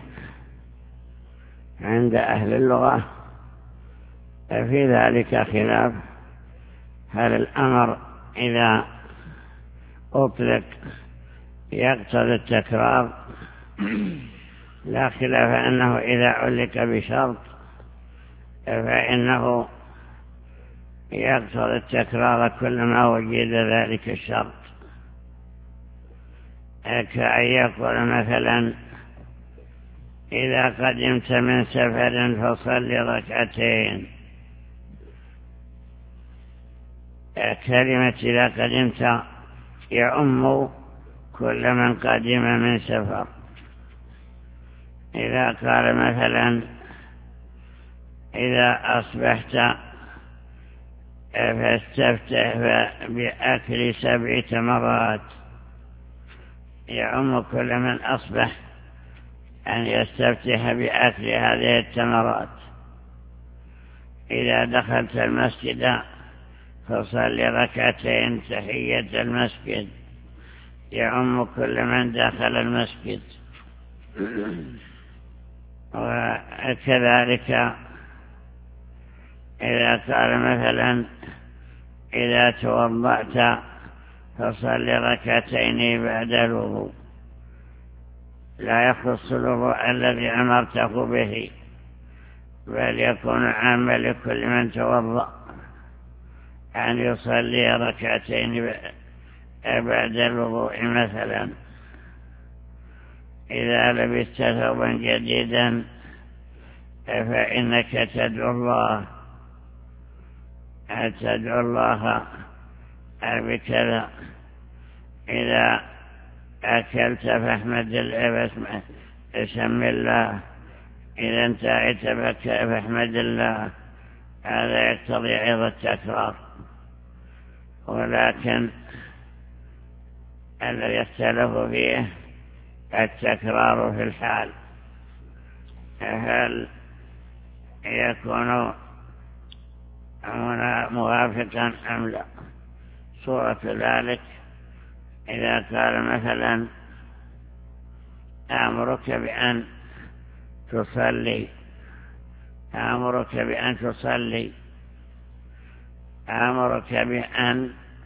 عند أهل اللغة في ذلك خلاف، هل الأمر إذا أطلق يقتضي التكرار؟ لا خلاف أنه إذا علق بشرط فإنه يقتضي التكرار كلما وجد ذلك الشرط، كأن يقول مثلا إذا قدمت من سفر فصل ركعتين. كلمة إذا قدمت يعم كل من قدم من سفر. إذا قال مثلا إذا أصبحت فاستفتح بأكل سبع تمرات، يعم كل من أصبح أن يستفتح بأكل هذه التمرات. إذا دخلت المسجد فصل ركعتين تحية المسجد، يعم كل من دخل المسجد. وكذلك إذا قال مثلا إذا توضأت فصل ركعتين بعد الوضوء، لا يخص الوضوء الذي أمرته به، بل يكون عاما لكل من توضأ أن يصلي ركعتين بعد الوضوء. مثلا إذا لبست ثوبا جديدا فإنك تدعو الله تدعو الله بكذا. إذا أكلت فاحمد الله اسم الله، إذا انتهيت فاحمد الله. هذا يقتضي أيضا التكرار، ولكن الذي يختلف فيه التكرار في الحال، هل يكون موافقا أم لا. صورة ذلك إذا قال مثلا أمرك بأن تصلي أمرك بأن تصلي أمرك بأن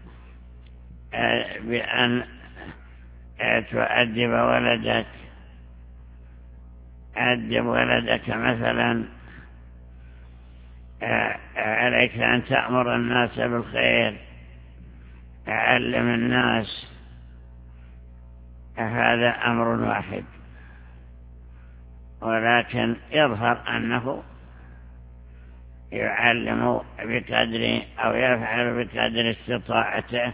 بأن تؤدب ولدك أدب ولدك مثلا، عليك أن تأمر الناس بالخير، علم الناس. هذا أمر واحد، ولكن يظهر أنه يعلم بقدر أو يفعل بقدر استطاعته.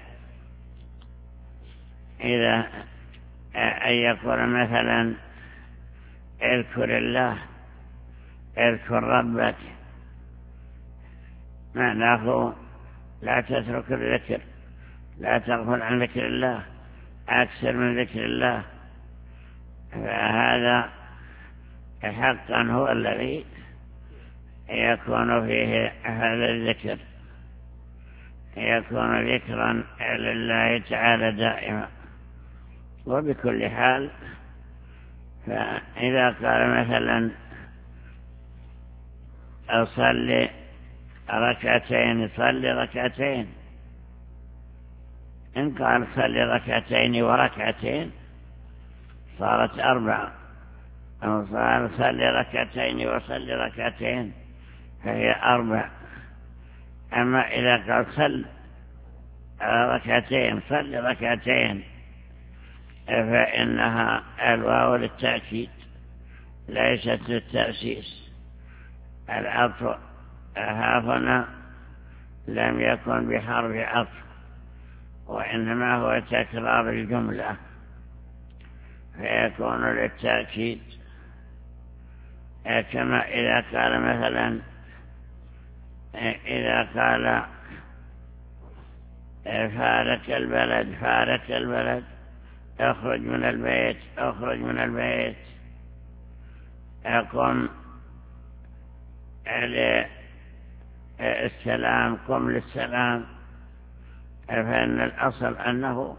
إذا أن يقول مثلا اذكر الله، اذكر ربك، معناه لا تترك الذكر، لا تغفل عن ذكر الله، أكثر من ذكر الله. فهذا حقا هو الذي يكون فيه هذا الذكر، يكون ذكرا لله تعالى دائما. وبكل حال فإذا قال مثلا أصلي ركعتين، صلي ركعتين. إن قال صلي ركعتين وركعتين صارت أربعة، أو صار صلي ركعتين وصلي ركعتين فهي أربع. أما إذا قال صل ركعتين صلي ركعتين فإنها الواو للتأكيد ليست للتأسيس. العطف هنا لم يكن بحرف عطف، وإنما هو تكرار الجملة فيكون للتأكيد. كما إذا قال مثلا إذا قال فارق البلد، فارق البلد، اخرج من البيت، اخرج من البيت، قم للسلام، قم للسلام. فإن الأصل أنه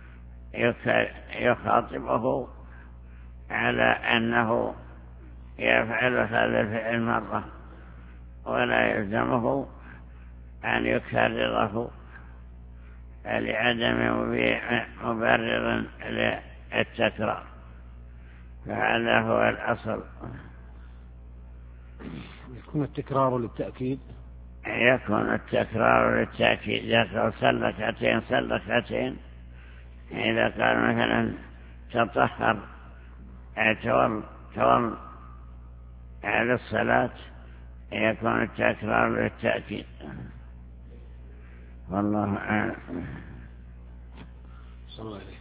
يخاطبه على أنه يفعل هذا الفعل مرة، ولا يلزمه أن يكرره لعدم مبرر للتكرار. فهذا هو الأصل. يكون التكرار للتأكيد، يكون التكرار للتأكيد. يقول صل ركعتين صل ركعتين. إذا قال مثلا تطهر تول تول على الصلاة يكون التكرار للتأكيد. والله أعلم. صلى الله عليه.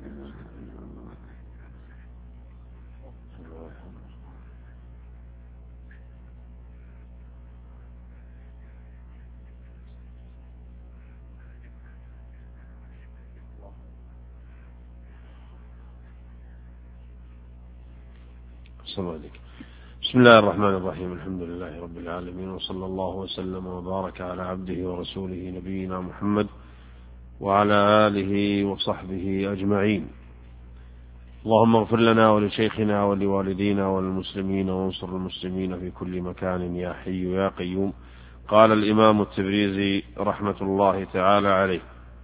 بسم الله الرحمن الرحيم. الحمد لله رب العالمين، وصلى الله وسلم وبارك على عبده ورسوله نبينا محمد وعلى آله وصحبه أجمعين. اللهم اغفر لنا ولشيخنا ولوالدينا وللمسلمين وانصر المسلمين في كل مكان يا حي يا قيوم. قال الإمام التبريزي رحمة الله تعالى عليه.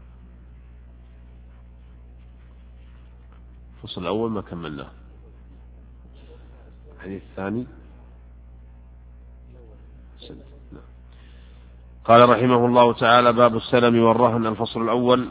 الفصل الأول ما كملناه. الحديث الثاني قال رحمه الله تعالى: باب السلم والرهن. الفصل الأول.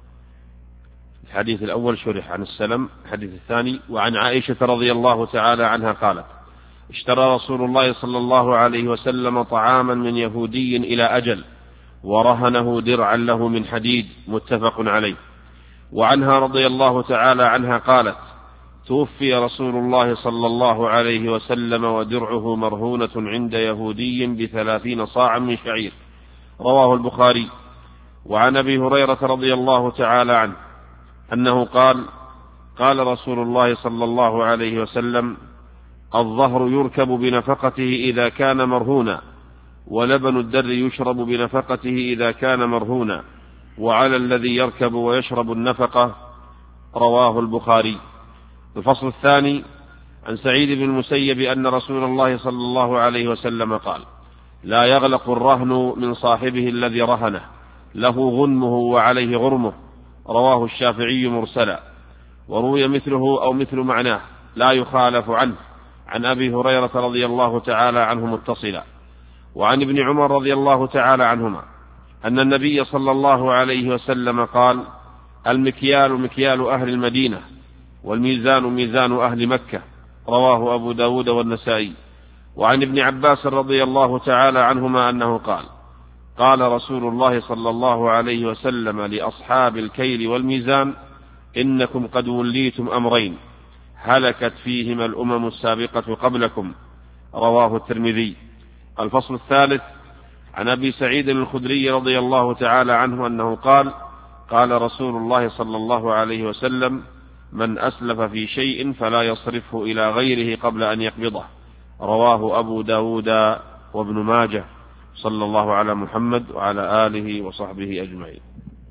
الحديث الأول شرح عن السلم. الحديث الثاني: وعن عائشة رضي الله تعالى عنها قالت: اشترى رسول الله صلى الله عليه وسلم طعاما من يهودي إلى أجل ورهنه درعا له من حديد، متفق عليه. وعنها رضي الله تعالى عنها قالت: توفي رسول الله صلى الله عليه وسلم ودرعه مرهونة عند يهودي بثلاثين صاعا من شعير، رواه البخاري. وعن أبي هريرة رضي الله تعالى عنه أنه قال: قال رسول الله صلى الله عليه وسلم: الظهر يركب بنفقته إذا كان مرهونا، ولبن الدر يشرب بنفقته إذا كان مرهونا، وعلى الذي يركب ويشرب النفقة، رواه البخاري. الفصل الثاني. عن سعيد بن المسيب أن رسول الله صلى الله عليه وسلم قال: لا يغلق الرهن من صاحبه الذي رهنه، له غنمه وعليه غرمه، رواه الشافعي مرسلا. وروي مثله أو مثل معناه لا يخالف عنه عن أبي هريرة رضي الله تعالى عنه متصلا. وعن ابن عمر رضي الله تعالى عنهما أن النبي صلى الله عليه وسلم قال: المكيال مكيال أهل المدينة، والميزان ميزان أهل مكة، رواه أبو داود والنسائي. وعن ابن عباس رضي الله تعالى عنهما أنه قال: قال رسول الله صلى الله عليه وسلم لأصحاب الكيل والميزان: إنكم قد وليتم أمرين هلكت فيهما الأمم السابقة قبلكم، رواه الترمذي. الفصل الثالث. عن أبي سعيد الخدري رضي الله تعالى عنه أنه قال: قال رسول الله صلى الله عليه وسلم: من أسلف في شيء فلا يصرفه إلى غيره قبل أن يقبضه، رواه أبو داود وابن ماجه. صلى الله على محمد وعلى آله وصحبه أجمعين.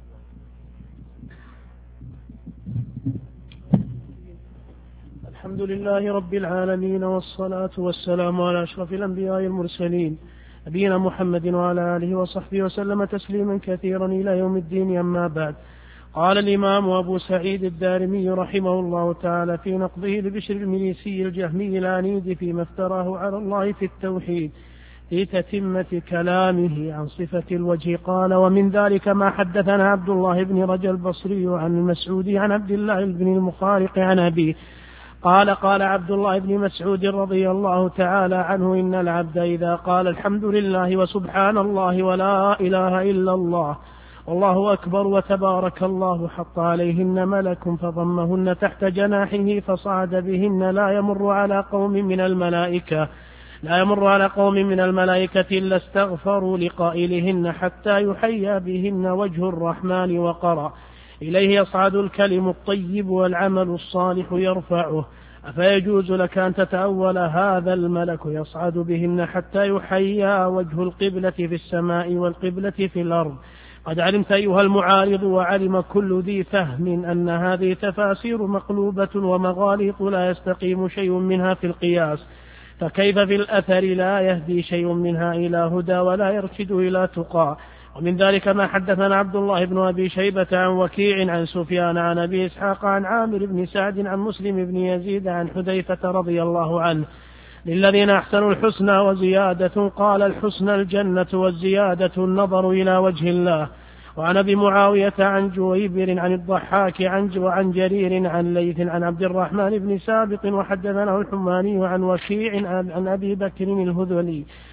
الحمد لله رب العالمين، والصلاة والسلام على أشرف الأنبياء المرسلين نبينا محمد وعلى آله وصحبه وسلم تسليما كثيرا إلى يوم الدين. أما بعد. قال الإمام أبو سعيد الدارمي رحمه الله تعالى في نقضه لبشر المريسي الجهمي العنيد فيما افتراه على الله في التوحيد في تتمة كلامه عن صفة الوجه قال: ومن ذلك ما حدثنا عبد الله بن رجا البصري عن المسعودي عن عبد الله بن المخارق عن أبيه قال: قال عبد الله بن مسعود رضي الله تعالى عنه: إن العبد إذا قال الحمد لله وسبحان الله ولا إله إلا الله والله أكبر وتبارك الله حط عليهن ملك فضمهن تحت جناحه فصعد بهن لا يمر على قوم من الملائكة لا يمر على قوم من الملائكة إلا استغفروا لقائلهن حتى يحيى بهن وجه الرحمن وقرأ: إليه يصعد الكلم الطيب والعمل الصالح يرفعه. أفيجوز لك أن تتأول هذا الملك يصعد بهن حتى يحيى وجه القبلة في السماء والقبلة في الأرض؟ قد علمت أيها المعارض، وعلم كل ذي فهم، أن هذه تفاسير مقلوبة ومغاليط لا يستقيم شيء منها في القياس، فكيف في الأثر لا يهدي شيء منها إلى هدى ولا يرشد إلى تقى. ومن ذلك ما حدثنا عبد الله بن أبي شيبة عن وكيع عن سفيان عن أبي إسحاق عن عامر بن سعد عن مسلم بن يزيد عن حذيفة رضي الله عنه: للذين أحسنوا الحسنى وزيادة، قال: الحسنى الجنة والزيادة النظر إلى وجه الله. وعن أبي معاوية عن جويبر عن الضحاك عن وعن جرير عن ليث عن عبد الرحمن بن سابق وحدثنا الحماني عن وكيع عن أبي بكر الهذلي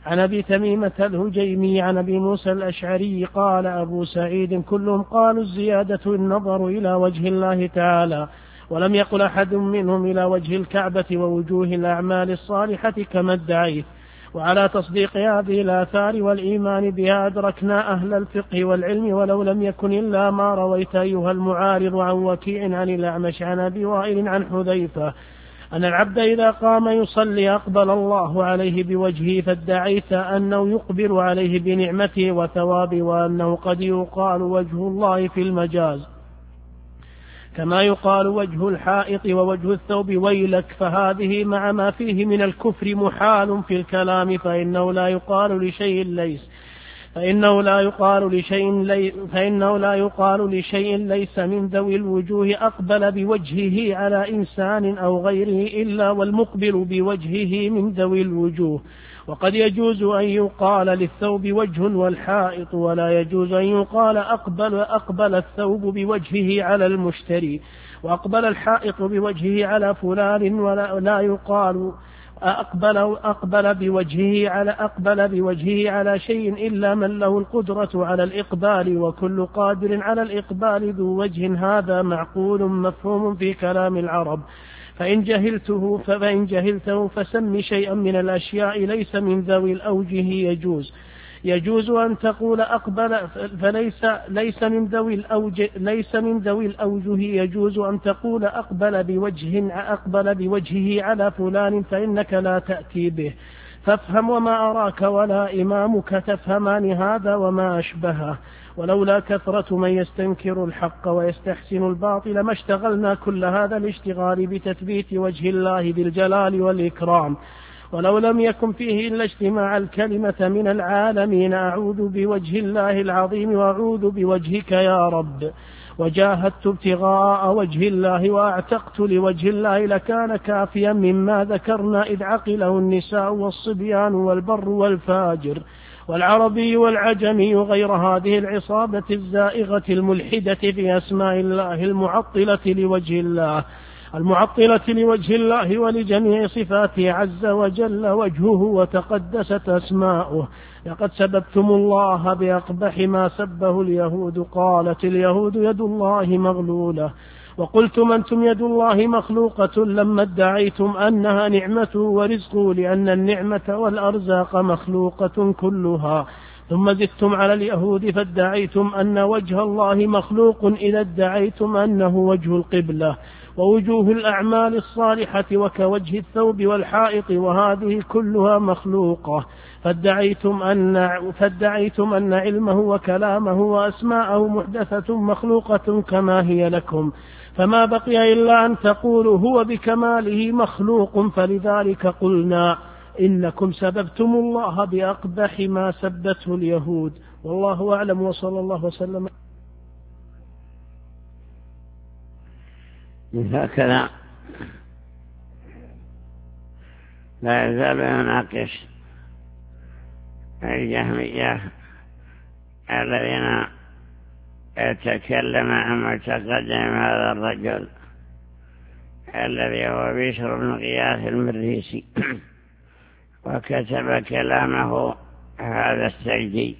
عن أبي تميمة الهجيمي عن أبي موسى الأشعري قال أبو سعيد كلهم قالوا الزيادة النظر إلى وجه الله تعالى، ولم يقل أحد منهم إلى وجه الكعبة ووجوه الأعمال الصالحة كما ادعيت. وعلى تصديق هذه الآثار والإيمان بها أدركنا أهل الفقه والعلم ولو لم يكن إلا ما رويت أيها المعارض عن وكيع عن الأعمش عن أبي وائل عن حذيفة أن العبد إذا قام يصلي أقبل الله عليه بوجهه، فادعيت أنه يقبل عليه بنعمته وثوابه، وأنه قد يقال وجه الله في المجاز كما يقال وجه الحائط ووجه الثوب ويلك، فهذه مع ما فيه من الكفر محال في الكلام، فإنه لا يقال لشيء ليس فإنه لا يقال لشيء لي فإنه لا يقال لشيء ليس من ذوي الوجوه أقبل بوجهه على إنسان أو غيره إلا والمقبل بوجهه من ذوي الوجوه. وقد يجوز أن يقال للثوب وجه والحائط، ولا يجوز أن يقال أقبل, أقبل الثوب بوجهه على المشتري وأقبل الحائط بوجهه على فلان، ولا لا يقال أقبل, أقبل بوجهه على أقبل بوجهه على شيء إلا من له القدرة على الإقبال، وكل قادر على الإقبال ذو وجه، هذا معقول مفهوم في كلام العرب. فإن جهلته فإن جهلته فسم شيئا من الأشياء ليس من ذوي الأوجه يجوز يجوز أن تقول أقبل فليس ليس من ذوي الأوجه ليس من ذوي الأوجه يجوز أن تقول أقبل بوجه أقبل بوجهه على فلان، فإنك لا تأتي به. فافهم وما أراك ولا إمامك تفهمان هذا وما أشبهه. ولولا كثرة من يستنكر الحق ويستحسن الباطل ما اشتغلنا كل هذا الاشتغال بتثبيت وجه الله بالجلال والإكرام. ولو لم يكن فيه إلا اجتماع الكلمة من العالمين أعوذ بوجه الله العظيم وأعوذ بوجهك يا رب، وجاهدت ابتغاء وجه الله وأعتقت لوجه الله، لكان كافيا مما ذكرنا إذ عقله النساء والصبيان والبر والفاجر والعربي والعجمي غير هذه العصابة الزائغة الملحدة في أسماء الله المعطلة لوجه الله المعطلة لوجه الله ولجميع صفاته عز وجل وجهه وتقدست أسماؤه. لقد سببتم الله بأقبح ما سبه اليهود، قالت اليهود يد الله مغلولة، وقلتم أنتم يد الله مخلوقة لما ادعيتم أنها نعمته ورزقه، لأن النعمة والأرزاق مخلوقة كلها. ثم زدتم على اليهود فادعيتم أن وجه الله مخلوق إذا ادعيتم أنه وجه القبلة ووجوه الأعمال الصالحة وكوجه الثوب والحائط، وهذه كلها مخلوقة. فادعيتم أن, فادعيتم أن علمه وكلامه وأسماءه محدثة مخلوقة كما هي لكم، فما بقي إلا أن تقولوا هو بكماله مخلوق. فلذلك قلنا إنكم سببتم الله بأقبح ما سبته اليهود. والله أعلم، وصلى الله وسلم. هكذا لا يزال يناقش الجهمية الذين يتكلم عن معتقدهم هذا الرجل الذي هو بشر بن غياث المريسي، وكتب كلامه هذا السيدي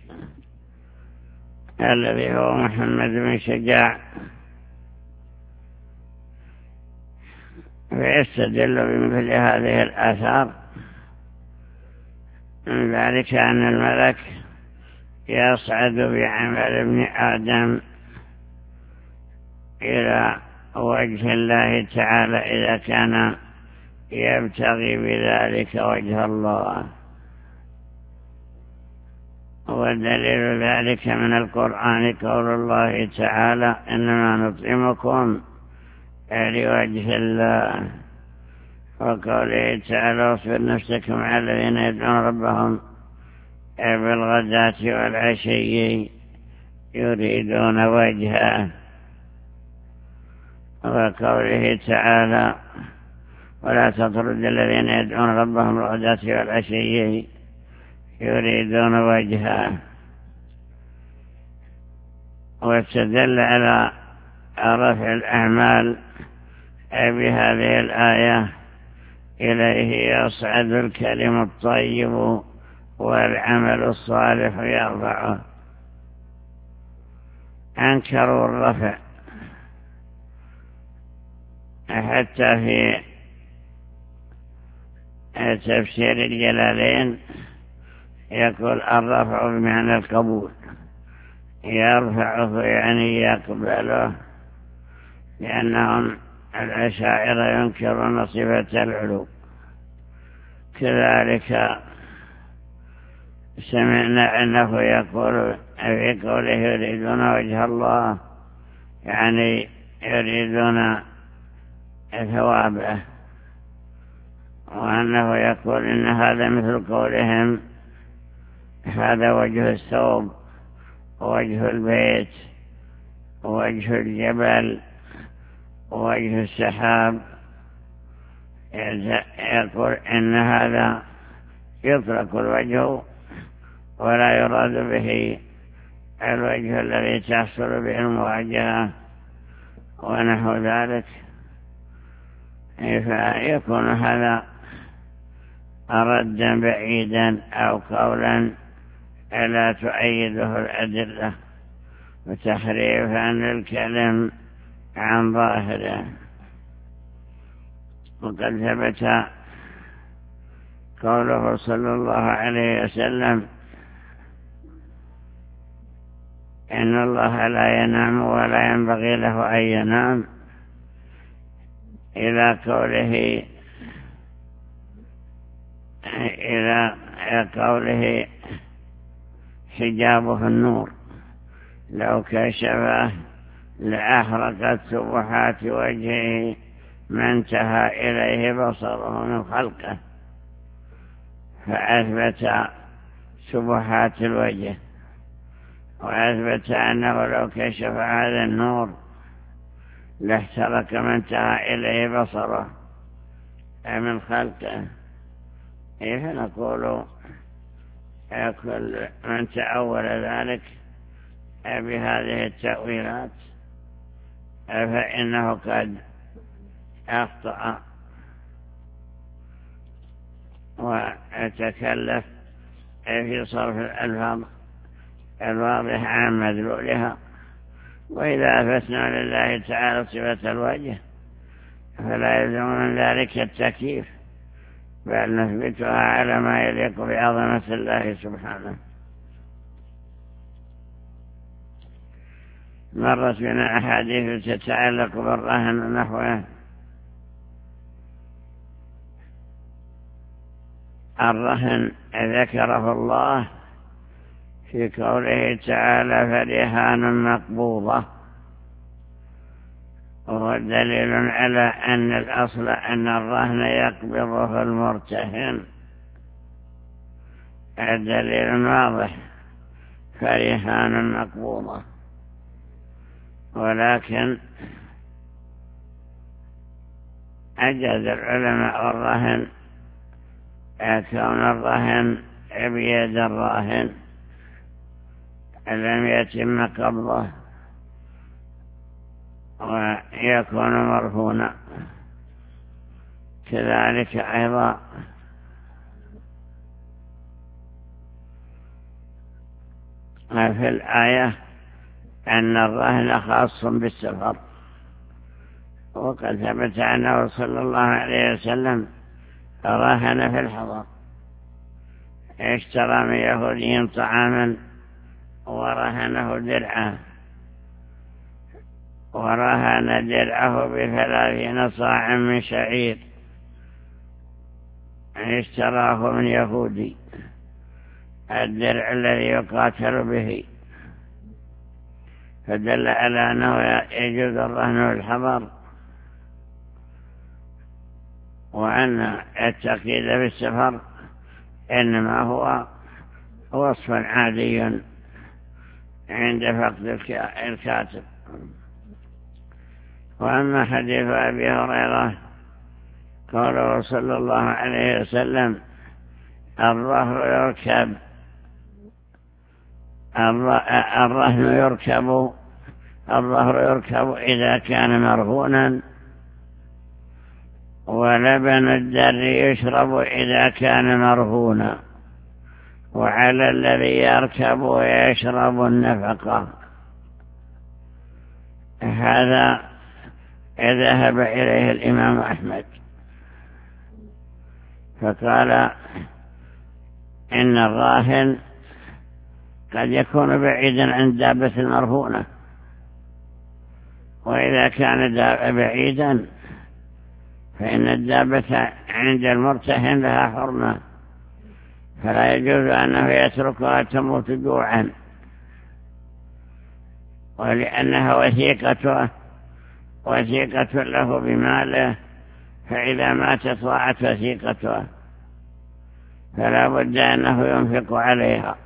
الذي هو محمد بن شجاع، ويستدل بمثل هذه الآثار من ذلك أن الملك يصعد بعمل ابن آدم إلى وجه الله تعالى إذا كان يبتغي بذلك وجه الله. ودليل ذلك من القرآن قول الله تعالى إنما نطعمكم لوجه الله، وقوله تعالى واصبر نفسك مع الذين يدعون ربهم بالغداة والعشي يريدون وجهه، وقوله تعالى ولا تطرد الذين يدعون ربهم بالغداة والعشي يريدون وجهه. واستدل على رفع الأعمال بهذه الآية إليه يصعد الكلم الطيب والعمل الصالح يرفعه. أنكروا الرفع حتى في تفسير الجلالين يقول الرفع بمعنى القبول، يرفعه يعني يقبله، لأنهم الأشاعرة ينكرون صفة العلو. كذلك سمعنا أنه يقول في قوله يريدون وجه الله، يعني يريدون ثوابه، وأنه يقول إن هذا مثل قولهم هذا وجه الثوب ووجه البيت ووجه الجبل ووجه السحاب. يقول إن هذا يطلق الوجه ولا يراد به الوجه الذي تحصل به المواجهة ونحو ذلك، فيكون هذا ردا بعيدا أو قولا لا تؤيده الأدلة، وتحريفا للكلم عن ظاهره. وقد ثبت قوله صلى الله عليه وسلم إن الله لا ينام ولا ينبغي له أن ينام، إلى قوله إلى قوله حجابه النور، لو كشفه لأحرقت سبحات وجهه ما انتهى إليه بصره من خلقه، فأثبت سبحات الوجه، وأثبت أنه لو كشف هذا النور لاحترق ما انتهى إليه بصره من خلقه. فنقول كل من تأول ذلك بهذه التأويلات فإنه قد أخطأ وتكلف في صرف الألفاظ الواضحة عن مدلولها. وإذا أثبتنا لله تعالى صفة الوجه فلا يلزم من ذلك التكييف، بل نثبتها على ما يليق بعظمة الله سبحانه. مرت بنا أحاديث تتعلق بالرهن ونحوه. الرهن ذكره الله في قوله تعالى فرهان مقبوضة، وهو دليل على أن الأصل أن الرهن يقبضه المرتهن، الدليل واضح، فرهان مقبوضة. ولكن أجاز العلماء الرهن كون الرهن بيد الراهن لم يتم قبضه ويكون مرهونا. كذلك أيضا في الآية أن الرهن خاص بالسفر، وقد ثبت أنه صلى الله عليه وسلم رهن في الحضر، اشترى من يهودي طعاما ورهنه درعه، ورهن درعه بثلاثين صاعا من شعير اشتراه من يهودي، الدرع الذي يقاتل به، فدل على أنه يجوز الرهن في الحضر، وأن التقييد في السفر إنما هو وصف عادي عند فقد الكاتب. وأما حديث أبي هريرة قوله صلى الله عليه وسلم الظهر يركب الرهن يركب الظهر يركب إذا كان مرهونا، ولبن الدر يشرب إذا كان مرهونا، وعلى الذي يركب ويشرب النفقة. هذا ذهب إليه الإمام أحمد، فقال إن الراهن قد يكون بعيدا عن الدابة المرهونة، وإذا كان بعيدا فإن الدابة عند المرتهن لها حرمة، فلا يجوز أنه يتركها تموت جوعا، ولأنها وثيقة وثيقة له بماله، فإذا ماتت ضاعت وثيقتها، فلا بد أنه ينفق عليها،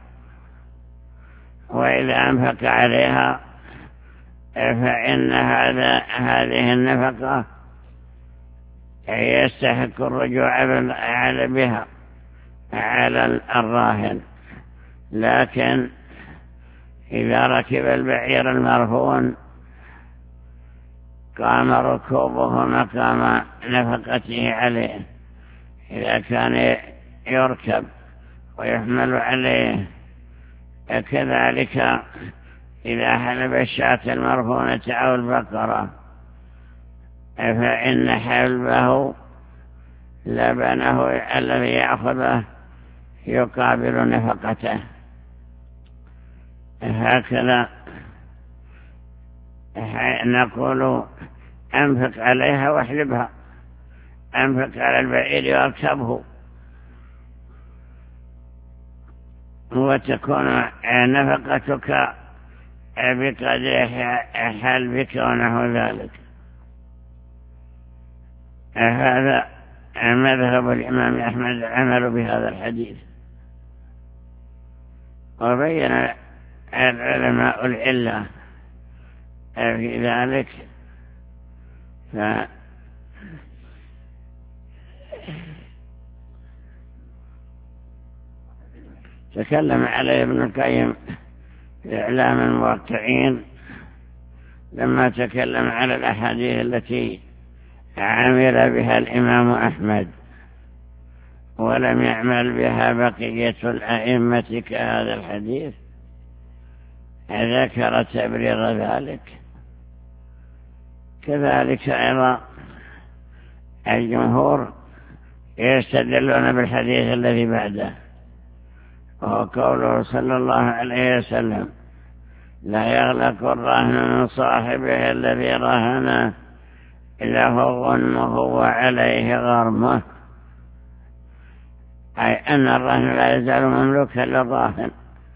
وإذا أنفق عليها فإن هذا هذه النفقة يستحق الرجوع بها على الراهن. لكن إذا ركب البعير المرهون قام ركوبه مقام نفقته عليه. إذا كان يركب ويحمل عليه، كذلك إذا حلب الشاة المرهونة أو البقرة فإن حلبه لبنه الذي يأخذه يقابل نفقته. هكذا نقول أنفق عليها واحلبها، أنفق على البعير واركبه، وتكون نفقتك بقدر حلبك ونحو ذلك. هذا مذهب الإمام أحمد العمل بهذا الحديث. وبين العلماء العلة في ذلك، ف تكلم عليه ابن القيم في إعلام الموقعين لما تكلم على الأحاديث التي عمل بها الإمام أحمد ولم يعمل بها بقية الأئمة كهذا الحديث، ذكر تبرير ذلك. كذلك أيضا الجمهور يستدلون بالحديث الذي بعده، وهو قوله صلى الله عليه وسلم: لا يغلق الرهن من صاحبه الذي رهنه له غنمه وعليه غرمه، أي أن الرهن لا يزال مملوكا للراهن،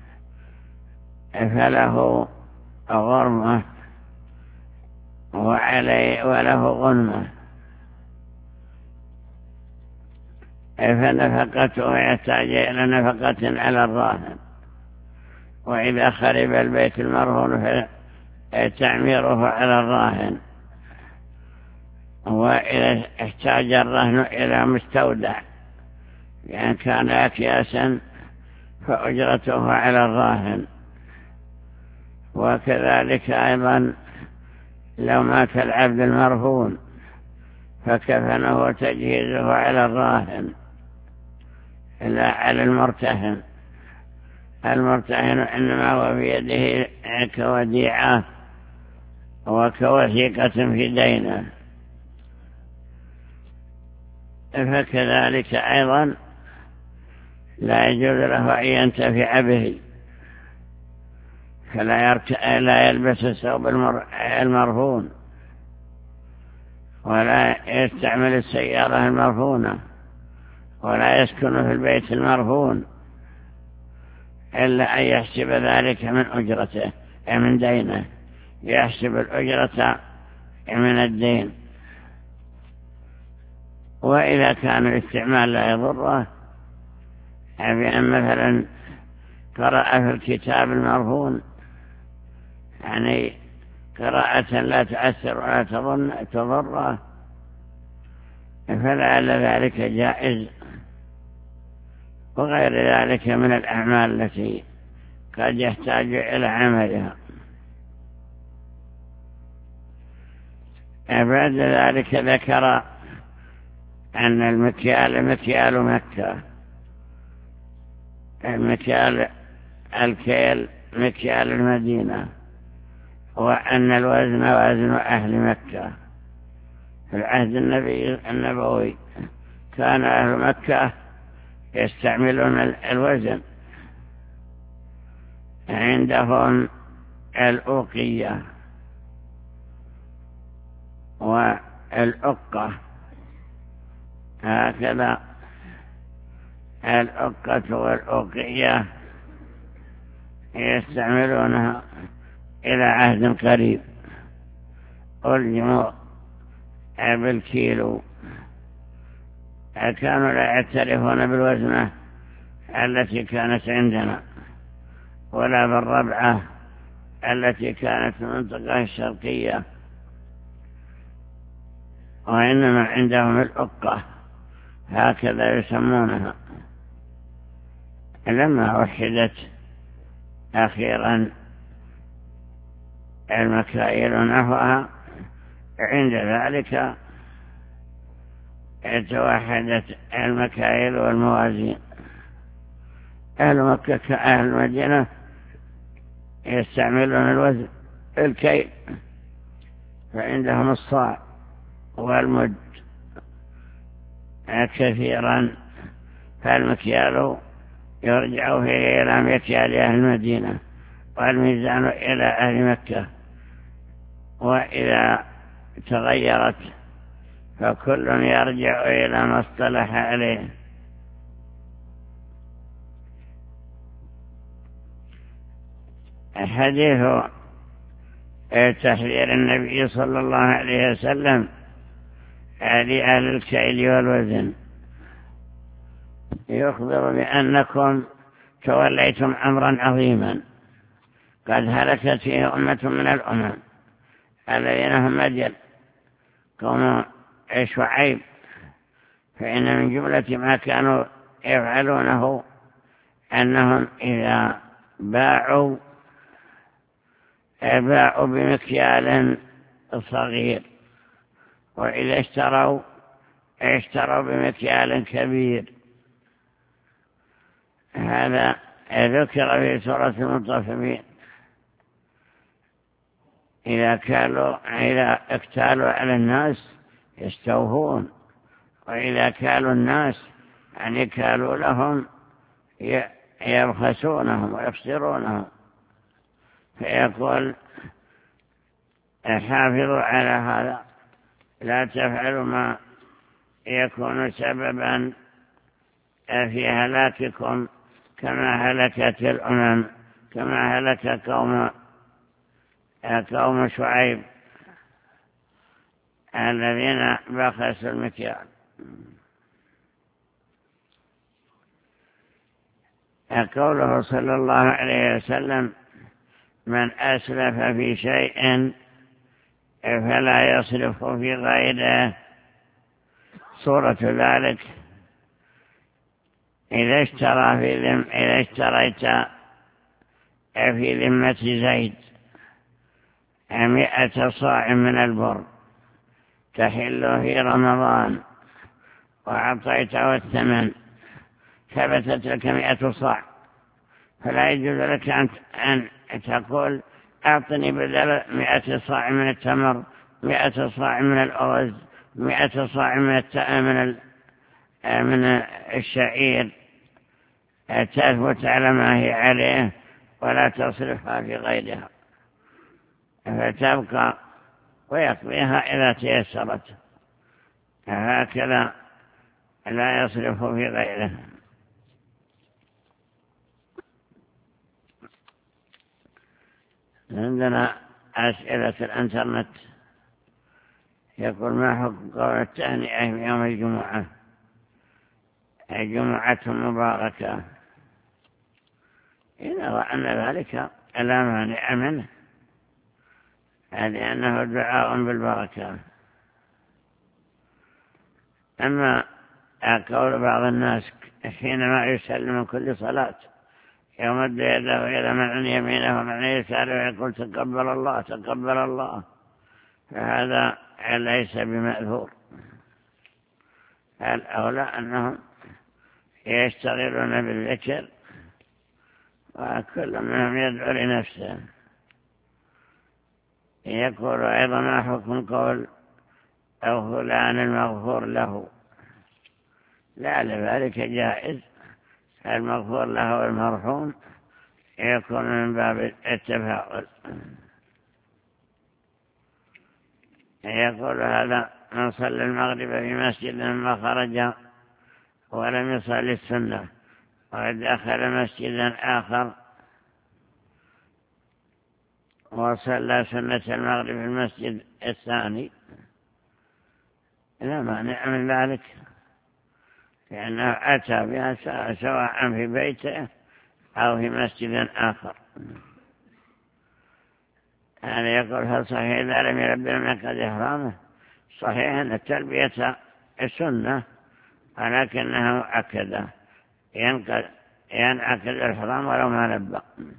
فله غرمه وعليه وله غنمه، فنفقته يحتاج إلى نفقة على الراهن. وإذا خرب البيت المرهون فتعميره على الراهن. وإذا احتاج الرهن إلى مستودع لأن كان أكياسا فأجرته على الراهن. وكذلك أيضا لو مات العبد المرهون فكفنه وتجهيزه على الراهن لا على المرتهن. المرتهن إنما هو في يده كوديعة وكوثيقة في دينه. فكذلك أيضا لا يجوز له أن ينتفع به، فلا لا يلبس الثوب المرهون ولا يستعمل السيارة المرهونة ولا يسكن في البيت المرهون إلا أن يحسب ذلك من أجرته من دينه، يحسب الأجرة من الدين. وإذا كان الاستعمال لا يضره، بأن مثلا قرأ في الكتاب المرهون يعني قراءة لا تؤثر ولا تضره، فلعل ذلك جائز. وغير ذلك من الأعمال التي قد يحتاج إلى عملها. بعد ذلك ذكر أن المكيال مكيال مكة، المكيال الكيل مكيال المدينة، وأن الوزن وزن أهل مكة. في العهد النبي النبوي كان أهل مكة يستعملون الوزن، عندهم الأوقية والأقة، هكذا الأقة والأوقية يستعملونها إلى عهد قريب، ألزموا بالكيلو. كانوا لا يعترفون بالوزنة التي كانت عندنا ولا بالربعة التي كانت في المنطقة الشرقية، وإنما عندهم الأقة، هكذا يسمونها. لما وحدت أخيرا المكاييل نحوها، عند ذلك توحدت المكاييل والموازين. أهل مكة كأهل المدينة يستعملون الوزن الكيل، فعندهم الصاع والمد كثيرا، فالمكيال يرجع فيه إلى مكيال أهل المدينة، والميزان إلى أهل مكة. وإذا تغيرت فكل يرجع إلى ما اصطلح عليه. حديث تحذير النبي صلى الله عليه وسلم لأهل الكيل والوزن يخبر بأنكم توليتم أمرا عظيما قد هلكت فيه أمة من الأمم الذين هم مدين قوم شعيب، فإن من جملة ما كانوا يفعلونه أنهم إذا باعوا باعوا بمكيال صغير، وإذا اشتروا اشتروا بمكيال كبير. هذا ذكر في سورة المطففين. إذا كانوا إذا اكتالوا على الناس يستوفون، وإذا كالوا الناس يعني كالوا لهم يرخصونهم ويخسرونهم. فيقول حافظوا على هذا، لا تفعلوا ما يكون سببا في هلاككم كما هلكت الأمم، كما هلك قوم قوم شعيب الذين بخسوا المكيال. قوله صلى الله عليه وسلم: من أسلف في شيء فلا يصرف في غيره، صورة ذلك إذا اشترى في ذم إذا اشتريت في ذمة زيد مئة صاع من البر تحل في رمضان وأعطيته الثمن، ثبتت لك مئة صاع، فلا يجوز لك أن تقول أعطني بدل مئة صاع من التمر مئة صاع من الأرز مئة صاع من من من الشعير، تثبت على ما هي عليه ولا تصرفها في غيرها، فتبقى ويقضيها إذا تيسرت. هكذا لا يصرف في غيره. عندنا أسئلة الإنترنت. يقول: ما حكم قول التهنئة في يوم الجمعة؟ الجمعة مباركة. إذا وأن ذلك لا مانع منه، لأنه دعاء بالبركة. أما قول بعض الناس حينما يسلم من كل صلاة يمد يده إلى من عن يمينه ومن عن يساره ويقول تقبل الله تقبل الله، فهذا ليس بمأثور. الأولى أنهم يشتغلون بالذكر وكل منهم يدعو لنفسه. يقول أيضا ما حكم قول أو فلان المغفور له؟ لا، لذلك جائز. المغفور له والمرحوم يكون من باب التفاؤل. يقول هذا من صلى المغرب في مسجد ما خرج ولم يصلي السنة ودخل مسجدا آخر وصلى سنة المغرب في المسجد الثاني لا مانع من ذلك، لأنه أتى بها سواء في بيته أو في مسجد آخر. هذا يقول هل صحيح إذا لم يلبي من قد إحرامه؟ صحيح أن التلبية السنة ولكنها مؤكدة، ينعقد الإحرام ولو ما لبى.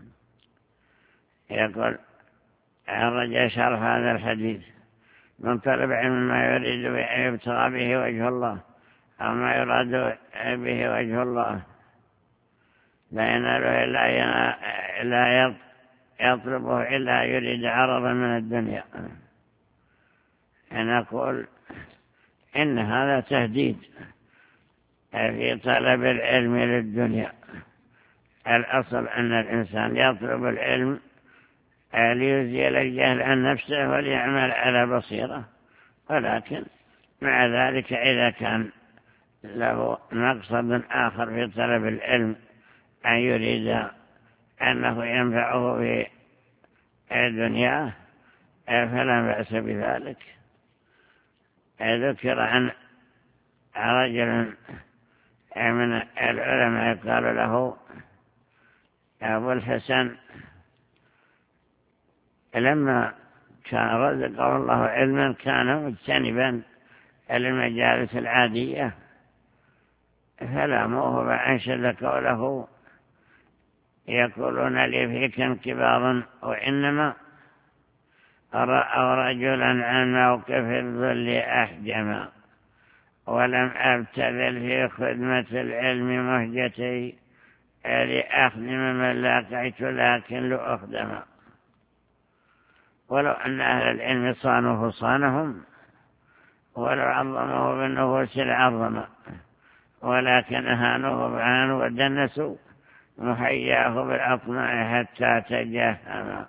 يقول الرجاء شرح هذا الحديث من طلب علم ما يريد أن يبتغى به وجه الله أو ما يراد به وجه الله لا يناله إلا يطلبه إلا يريد عرضا من الدنيا. نقول إن هذا تهديد في طلب العلم للدنيا. الأصل أن الإنسان يطلب العلم ليزيل الجهل عن نفسه وليعمل على بصيرة، ولكن مع ذلك إذا كان له مقصد آخر في طلب العلم أن يريد أنه ينفعه في الدنيا فلا بأس بذلك. ذكر عن رجل من العلماء قال له أبو الحسن لما كان رزقه الله علما كان مجتنبا المجالس العادية فلاموه فأنشد قوله يقولون لي فيك انكبارا وإنما رأوا رجلا عن موقف الذل أحجما ولم أبتذل في خدمة العلم مهجتي لأخدم من لاقيت لكن لأخدم. ولو أن أهل العلم صانوه صانهم ولو عظموه بالنفوس العظم ولكن أهانوه بعانوا ودنسوا محياه بالأطماع حتى تجاهما.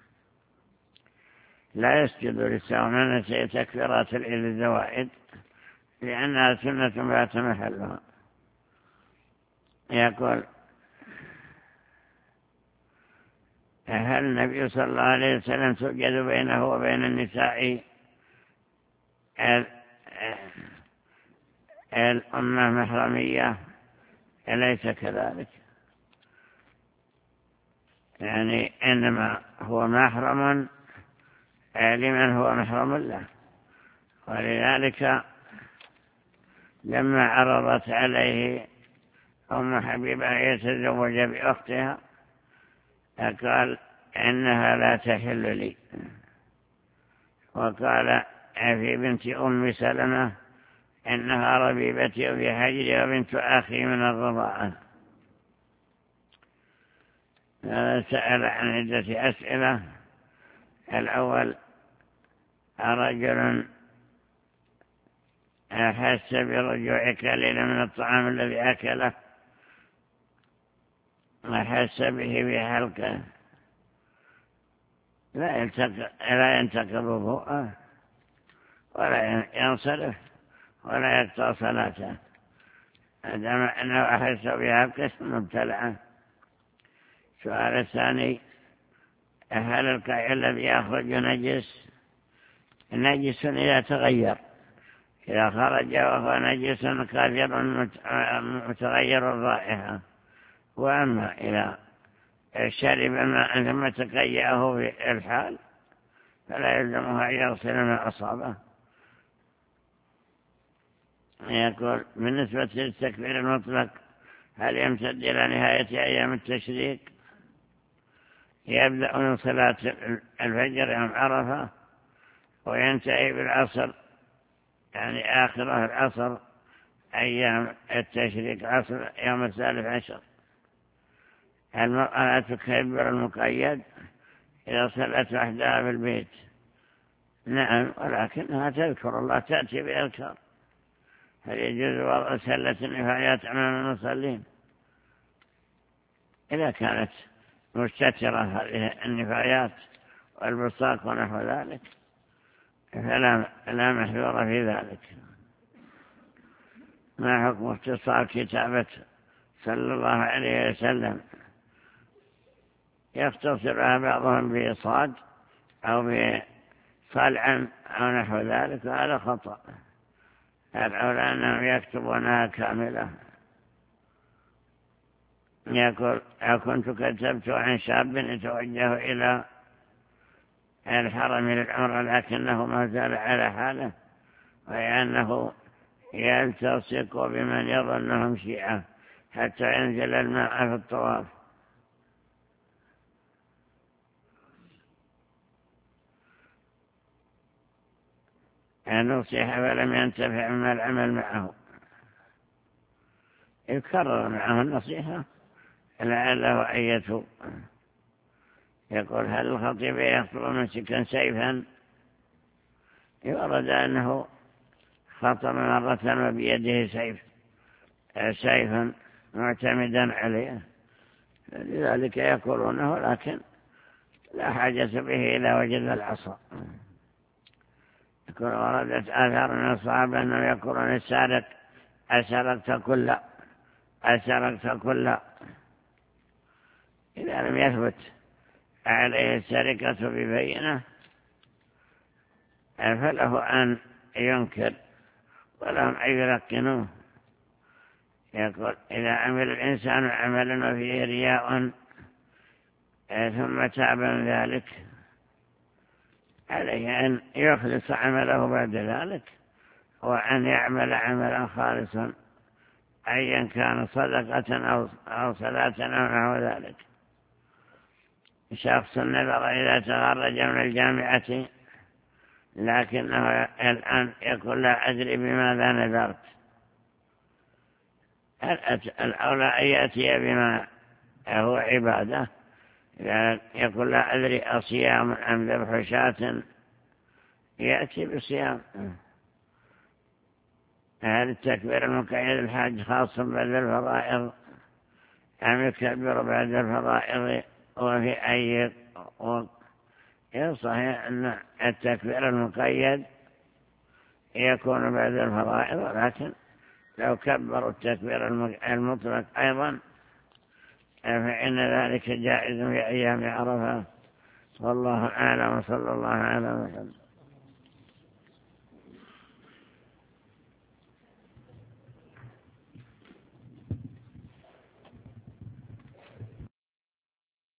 لا يسجد للسهو من نسي تكبيرات الزوائد لأنها سنة بات محلها. يقول هل النبي صلى الله عليه وسلم سجد بينه وبين النساء الأمة محرمية؟ ليس كذلك، يعني إنما هو محرم لمن هو محرم له. ولذلك لما عرضت عليه أم حبيبة يتزوج بأختها قال إنها لا تحل لي، وقال في بنت أم سلمة إنها ربيبتي وفي حجري وبنت أخي من الرضاعة. سأل عن عدة أسئلة. الأول رجل أحس برجوع كليل من الطعام الذي أكله أحس به بحلقه لا ينتقض لا ينتقض وضوءه ولا ينصرف ولا يقطع صلاته عندما أنه أحس بحلقه مبتلعه. السؤال الثاني هل القيء الذي يخرج نجس نجس إذا تغير؟ إذا خرج وهو نجس كافر متغير الرائحة، وأما إذا شرب الماء ثم تقيأه في الحال فلا يلزمه أن يغسل ما أصابه. يقول بالنسبة للتكبير المطلق هل يمتد إلى نهاية أيام التشريق؟ يبدأ من صلاة الفجر يوم عرفة وينتهي بالعصر، يعني آخره العصر أيام التشريق، عصر يوم الثالث عشر. المرأة لا تكبر المقيد إذا صلت وحدها في البيت، نعم، ولكنها تذكر الله، تأتي بأذكار. هل يجوز وضع سلة النفايات أمام المصلين؟ إذا كانت مستترة هذه النفايات والبصاق ونحو ذلك فلا لا محذور في ذلك. ما حكم اختصار كتابة صلى الله عليه وسلم؟ يختصرها بعضهم بصاد أو بصلع أو نحو ذلك، وهذا خطأ. الأولى أنهم يكتبونها كاملة. يقول: كنت كتبت عن شاب يتوجه إلى الحرم للعمرة لكنه ما زال على حاله، وهي أنه يلتصق بمن يظنهم شيعة حتى ينزل الماء في الطواف. نصيحة فلم ينتفع من العمل معه، يكرر معه النصيحة لعله أن يتوب. يقول: هل الخطيب يخطب مسكا سيفا؟ يورد أنه خطب مرة وبيده سيف سيفا معتمدا عليه، لذلك يقولونه، لكن لا حاجة به إذا وجد العصا. يقول: وردت آثار من الصحابة أنهم يقولون: السارق أسرقت كل أسرقت كل إذا لم يثبت عليه السرقة ببينة فله أن ينكر ولهم أن يلقنوه. يقول: إذا عمل الإنسان عملا وفيه رياء ثم تاب من ذلك عليه أن يخلص عمله بعد ذلك، وأن يعمل عملا خالصا أيا كان صدقة أو صلاة أو نحو ذلك. شخص نذر إذا تخرج من الجامعة لكنه الآن يقول: لا أدري بماذا نذرت. الأولى أن يأتي بما هو عبادة، يقول: لا أدري أصيام أم ذبح شاة، يأتي بصيام. هل التكبير المقيد الحاج خاص بعد الفرائض أم يكبر بعد الفرائض وفي أي وقت؟ صحيح أن التكبير المقيد يكون بعد الفرائض، ولكن لو كبروا التكبير المطلق أيضا فإن ذلك جائز في أيام عرفة. والله أعلم، وصلى الله على محمد.